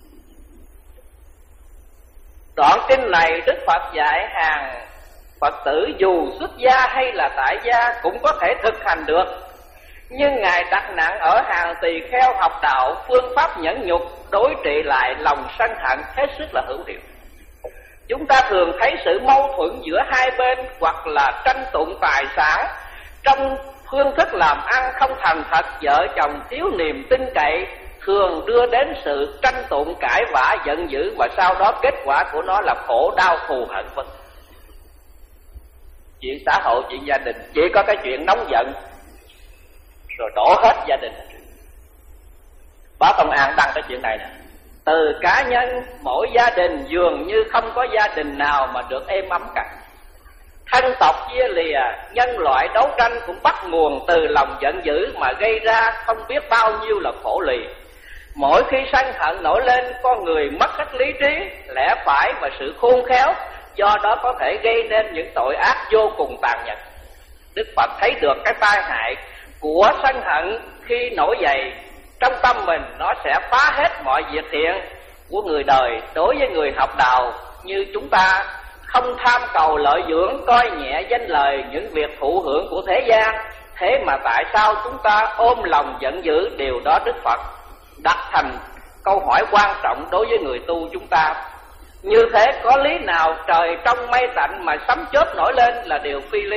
Đoạn kinh này Đức Phật dạy hàng Phật tử dù xuất gia hay là tại gia cũng có thể thực hành được, nhưng Ngài đặt nặng ở hàng tỳ kheo học đạo, phương pháp nhẫn nhục đối trị lại lòng sân hận hết sức là hữu hiệu. Chúng ta thường thấy sự mâu thuẫn giữa hai bên, hoặc là tranh tụng tài sản, trong phương thức làm ăn không thành thật, vợ chồng thiếu niềm tin cậy, thường đưa đến sự tranh tụng cãi vã giận dữ, và sau đó kết quả của nó là khổ đau thù hận vân. chuyện xã hội, chuyện gia đình, chỉ có cái chuyện nóng giận rồi đổ hết gia đình. Báo Công an đăng cái chuyện này nè: từ cá nhân mỗi gia đình dường như không có gia đình nào mà được êm ấm cả. Thân tộc chia lìa, nhân loại đấu tranh cũng bắt nguồn từ lòng giận dữ mà gây ra không biết bao nhiêu là khổ lì. Mỗi khi sân hận nổi lên, con người mất hết lý trí, lẽ phải và sự khôn khéo, do đó có thể gây nên những tội ác vô cùng tàn nhẫn. Đức Phật thấy được cái tai hại của sân hận khi nổi dậy trong tâm mình, nó sẽ phá hết mọi việc thiện của người đời. Đối với người học đạo như chúng ta, không tham cầu lợi dưỡng, coi nhẹ danh lời, những việc thụ hưởng của thế gian. Thế mà tại sao chúng ta ôm lòng giận dữ? Điều đó Đức Phật đặt thành câu hỏi quan trọng đối với người tu chúng ta. Như thế có lý nào trời trong mây tạnh mà sấm chớp nổi lên là điều phi lý.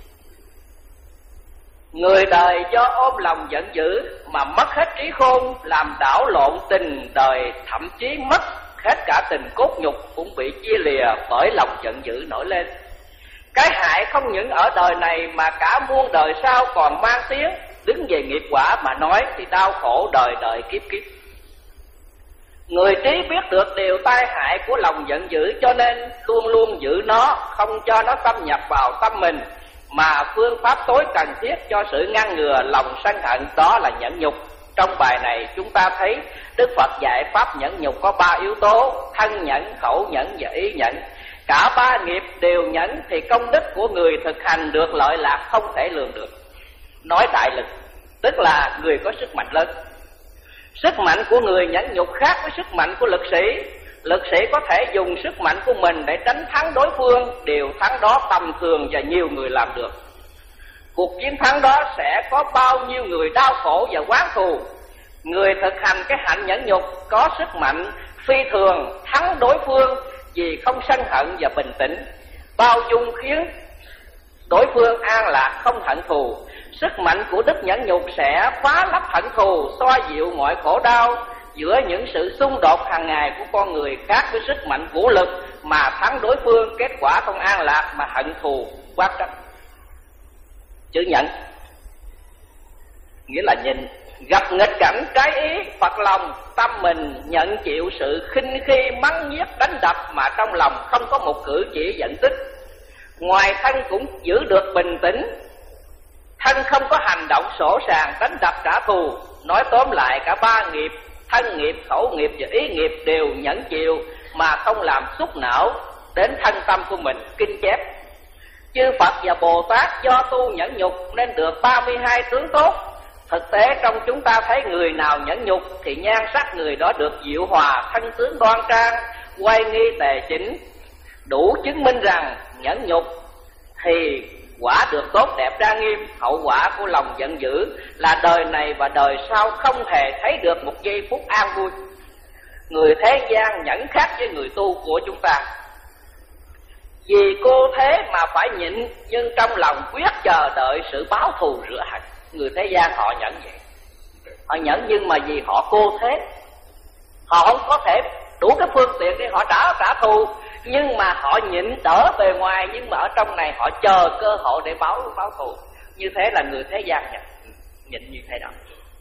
Người đời do ôm lòng giận dữ mà mất hết trí khôn, làm đảo lộn tình đời, thậm chí mất hết cả tình cốt nhục cũng bị chia lìa bởi lòng giận dữ nổi lên. Cái hại không những ở đời này mà cả muôn đời sau còn mang tiếng. Đứng về nghiệp quả mà nói thì đau khổ đời đời kiếp kiếp. Người trí biết được điều tai hại của lòng giận dữ, cho nên luôn luôn giữ nó, không cho nó xâm nhập vào tâm mình. Mà phương pháp tối cần thiết cho sự ngăn ngừa lòng sân hận đó là nhẫn nhục. Trong bài này chúng ta thấy Đức Phật dạy pháp nhẫn nhục có ba yếu tố: thân nhẫn, khẩu nhẫn và ý nhẫn. Cả ba nghiệp đều nhẫn thì công đức của người thực hành được lợi lạc không thể lường được. Nói đại lực tức là người có sức mạnh lớn. Sức mạnh của người nhẫn nhục khác với sức mạnh của lực sĩ. Lực sĩ có thể dùng sức mạnh của mình để đánh thắng đối phương. Điều thắng đó tầm thường và nhiều người làm được. Cuộc chiến thắng đó sẽ có bao nhiêu người đau khổ và oán thù. Người thực hành cái hạnh nhẫn nhục có sức mạnh phi thường thắng đối phương vì không sân hận và bình tĩnh, bao dung khiến đối phương an lạc, không hận thù. Sức mạnh của đức nhẫn nhục sẽ phá lấp hận thù, xoa dịu mọi khổ đau giữa những sự xung đột hàng ngày của con người, khác với sức mạnh vũ lực mà thắng đối phương, kết quả không an lạc mà hận thù quát trách. Chữ nhẫn nghĩa là nhìn gặp nghịch cảnh trái ý, phật lòng, tâm mình nhận chịu sự khinh khi, mắng nhiếc, đánh đập mà trong lòng không có một cử chỉ giận tích. Ngoài thân cũng giữ được bình tĩnh, thân không có hành động sỗ sàng đánh đập trả thù. Nói tóm lại cả ba nghiệp, thân nghiệp, khẩu nghiệp và ý nghiệp đều nhẫn chịu mà không làm xúc não đến thân tâm của mình. Kinh chép chư Phật và Bồ Tát do tu nhẫn nhục nên được ba mươi hai tướng tốt. Thực tế trong chúng ta thấy người nào nhẫn nhục thì nhan sắc người đó được dịu hòa, thân tướng đoan trang, quay nghi tề chỉnh, đủ chứng minh rằng nhẫn nhục thì quả được tốt đẹp trang nghiêm. Hậu quả của lòng giận dữ là đời này và đời sau không hề thấy được một giây phút an vui. Người thế gian nhẫn khác với người tu của chúng ta. Vì cô thế mà phải nhịn, nhưng trong lòng quyết chờ đợi sự báo thù rửa hận. Người thế gian họ nhẫn vậy, họ nhẫn nhưng mà vì họ cô thế, họ không có thể đủ cái phương tiện để họ trả trả thù, nhưng mà họ nhịn đỡ bề ngoài, nhưng mà ở trong này họ chờ cơ hội để báo báo thù. Như thế là người thế gian nhẫn, nhịn như thế đó.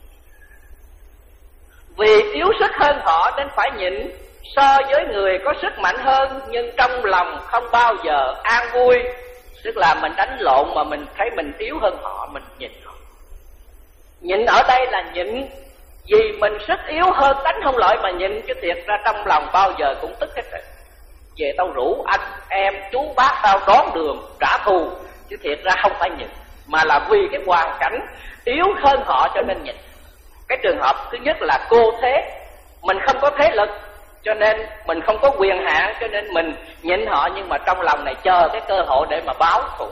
Vì yếu sức hơn họ nên phải nhịn, so với người có sức mạnh hơn nhưng trong lòng không bao giờ an vui. Tức là mình đánh lộn mà mình thấy mình yếu hơn họ, mình nhịn họ. Nhịn ở đây là nhịn vì mình sức yếu hơn tánh không lợi mà nhịn, chứ thiệt ra trong lòng bao giờ cũng tức hết rồi. Về tao rủ anh em chú bác tao đón đường trả thù, chứ thiệt ra không phải nhịn, mà là vì cái hoàn cảnh yếu hơn họ cho nên nhịn. Cái trường hợp thứ nhất là cô thế, mình không có thế lực cho nên mình không có quyền hạn, cho nên mình nhịn họ, nhưng mà trong lòng này chờ cái cơ hội để mà báo thù.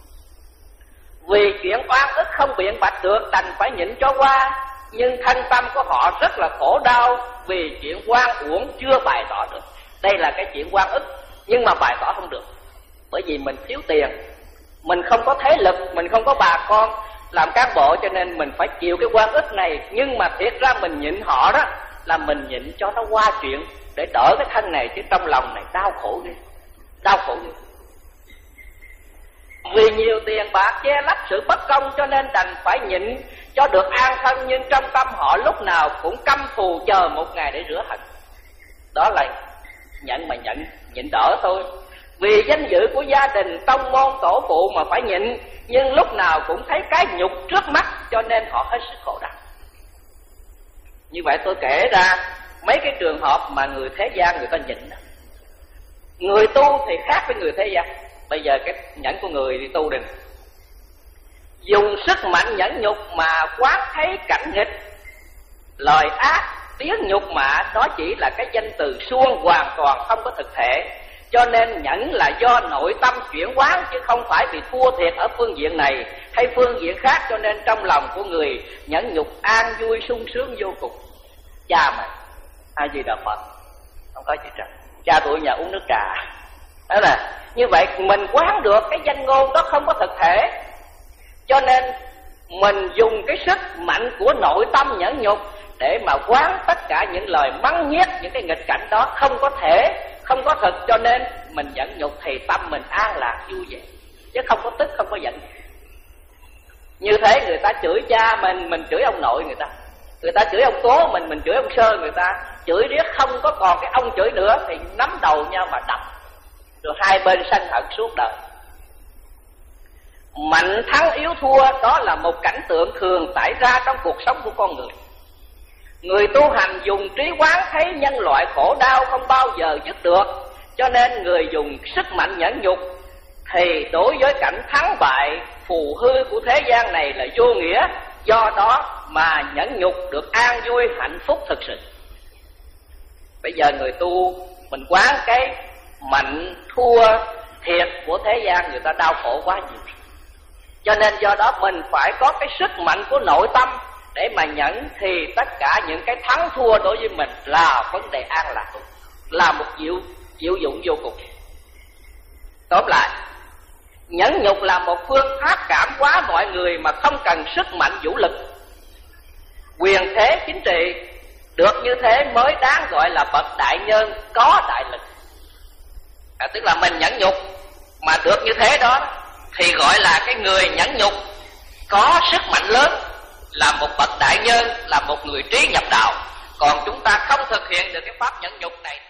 Vì chuyện oan ức không biện bạch được đành phải nhịn cho qua, nhưng thân tâm của họ rất là khổ đau vì chuyện oan uổng chưa bày tỏ được. Đây là cái chuyện oan ức nhưng mà bày tỏ không được, bởi vì mình thiếu tiền, mình không có thế lực, mình không có bà con làm cán bộ, cho nên mình phải chịu cái oan ức này. Nhưng mà thiệt ra mình nhịn họ đó là mình nhịn cho nó qua chuyện để đỡ cái thân này, chứ trong lòng này đau khổ ghê, đau khổ ghê. Vì nhiều tiền bạc che lấp sự bất công cho nên đành phải nhịn cho được an thân, nhưng trong tâm họ lúc nào cũng căm thù chờ một ngày để rửa hận. Đó là nhận mà nhận, nhịn đỡ thôi. Vì danh dự của gia đình, tông môn, tổ phụ mà phải nhịn, nhưng lúc nào cũng thấy cái nhục trước mắt cho nên họ hết sức khổ đau. Như vậy tôi kể ra mấy cái trường hợp mà người thế gian người ta nhịn. Người tu thì khác với người thế gian. Bây giờ cái nhẫn của người đi tu đi, dùng sức mạnh nhẫn nhục mà quán thấy cảnh nghịch, lời ác, tiếng nhục mạ, đó chỉ là cái danh từ suông, hoàn toàn không có thực thể. Cho nên nhẫn là do nội tâm chuyển hóa, chứ không phải vì thua thiệt ở phương diện này hay phương diện khác. Cho nên trong lòng của người nhẫn nhục an vui sung sướng vô cùng. Cha mày A Di Đà Phật, không có gì trật, cha tụi nhà uống nước trà. Đó là như vậy, mình quán được cái danh ngôn đó không có thực thể. Cho nên mình dùng cái sức mạnh của nội tâm nhẫn nhục để mà quán tất cả những lời mắng nhiếc, những cái nghịch cảnh đó không có thể, không có thực. Cho nên mình nhẫn nhục thì tâm mình an lạc vui vẻ, chứ không có tức, không có giận. Như thế người ta chửi cha mình, mình chửi ông nội người ta. Người ta chửi ông Tố mình, mình chửi ông Sơ người ta. Chửi riết không có còn cái ông chửi nữa thì nắm đầu nhau mà đập, rồi hai bên sân hận suốt đời. Mạnh thắng yếu thua, đó là một cảnh tượng thường xảy ra trong cuộc sống của con người. Người tu hành dùng trí quán thấy nhân loại khổ đau không bao giờ dứt được. Cho nên người dùng sức mạnh nhẫn nhục thì đối với cảnh thắng bại phù hư của thế gian này là vô nghĩa. Do đó mà nhẫn nhục được an vui hạnh phúc thực sự. Bây giờ người tu mình quán cái mạnh thua thiệt của thế gian, người ta đau khổ quá nhiều. Cho nên do đó mình phải có cái sức mạnh của nội tâm để mà nhẫn, thì tất cả những cái thắng thua đối với mình là vấn đề an lạc, là một diệu, diệu dụng vô cùng. Tóm lại, nhẫn nhục là một phương pháp cảm hóa mọi người mà không cần sức mạnh vũ lực. Quyền thế chính trị được như thế mới đáng gọi là bậc đại nhân có đại lực. À, tức là mình nhẫn nhục mà được như thế đó thì gọi là cái người nhẫn nhục có sức mạnh lớn, là một bậc đại nhân, là một người trí nhập đạo. Còn chúng ta không thực hiện được cái pháp nhẫn nhục này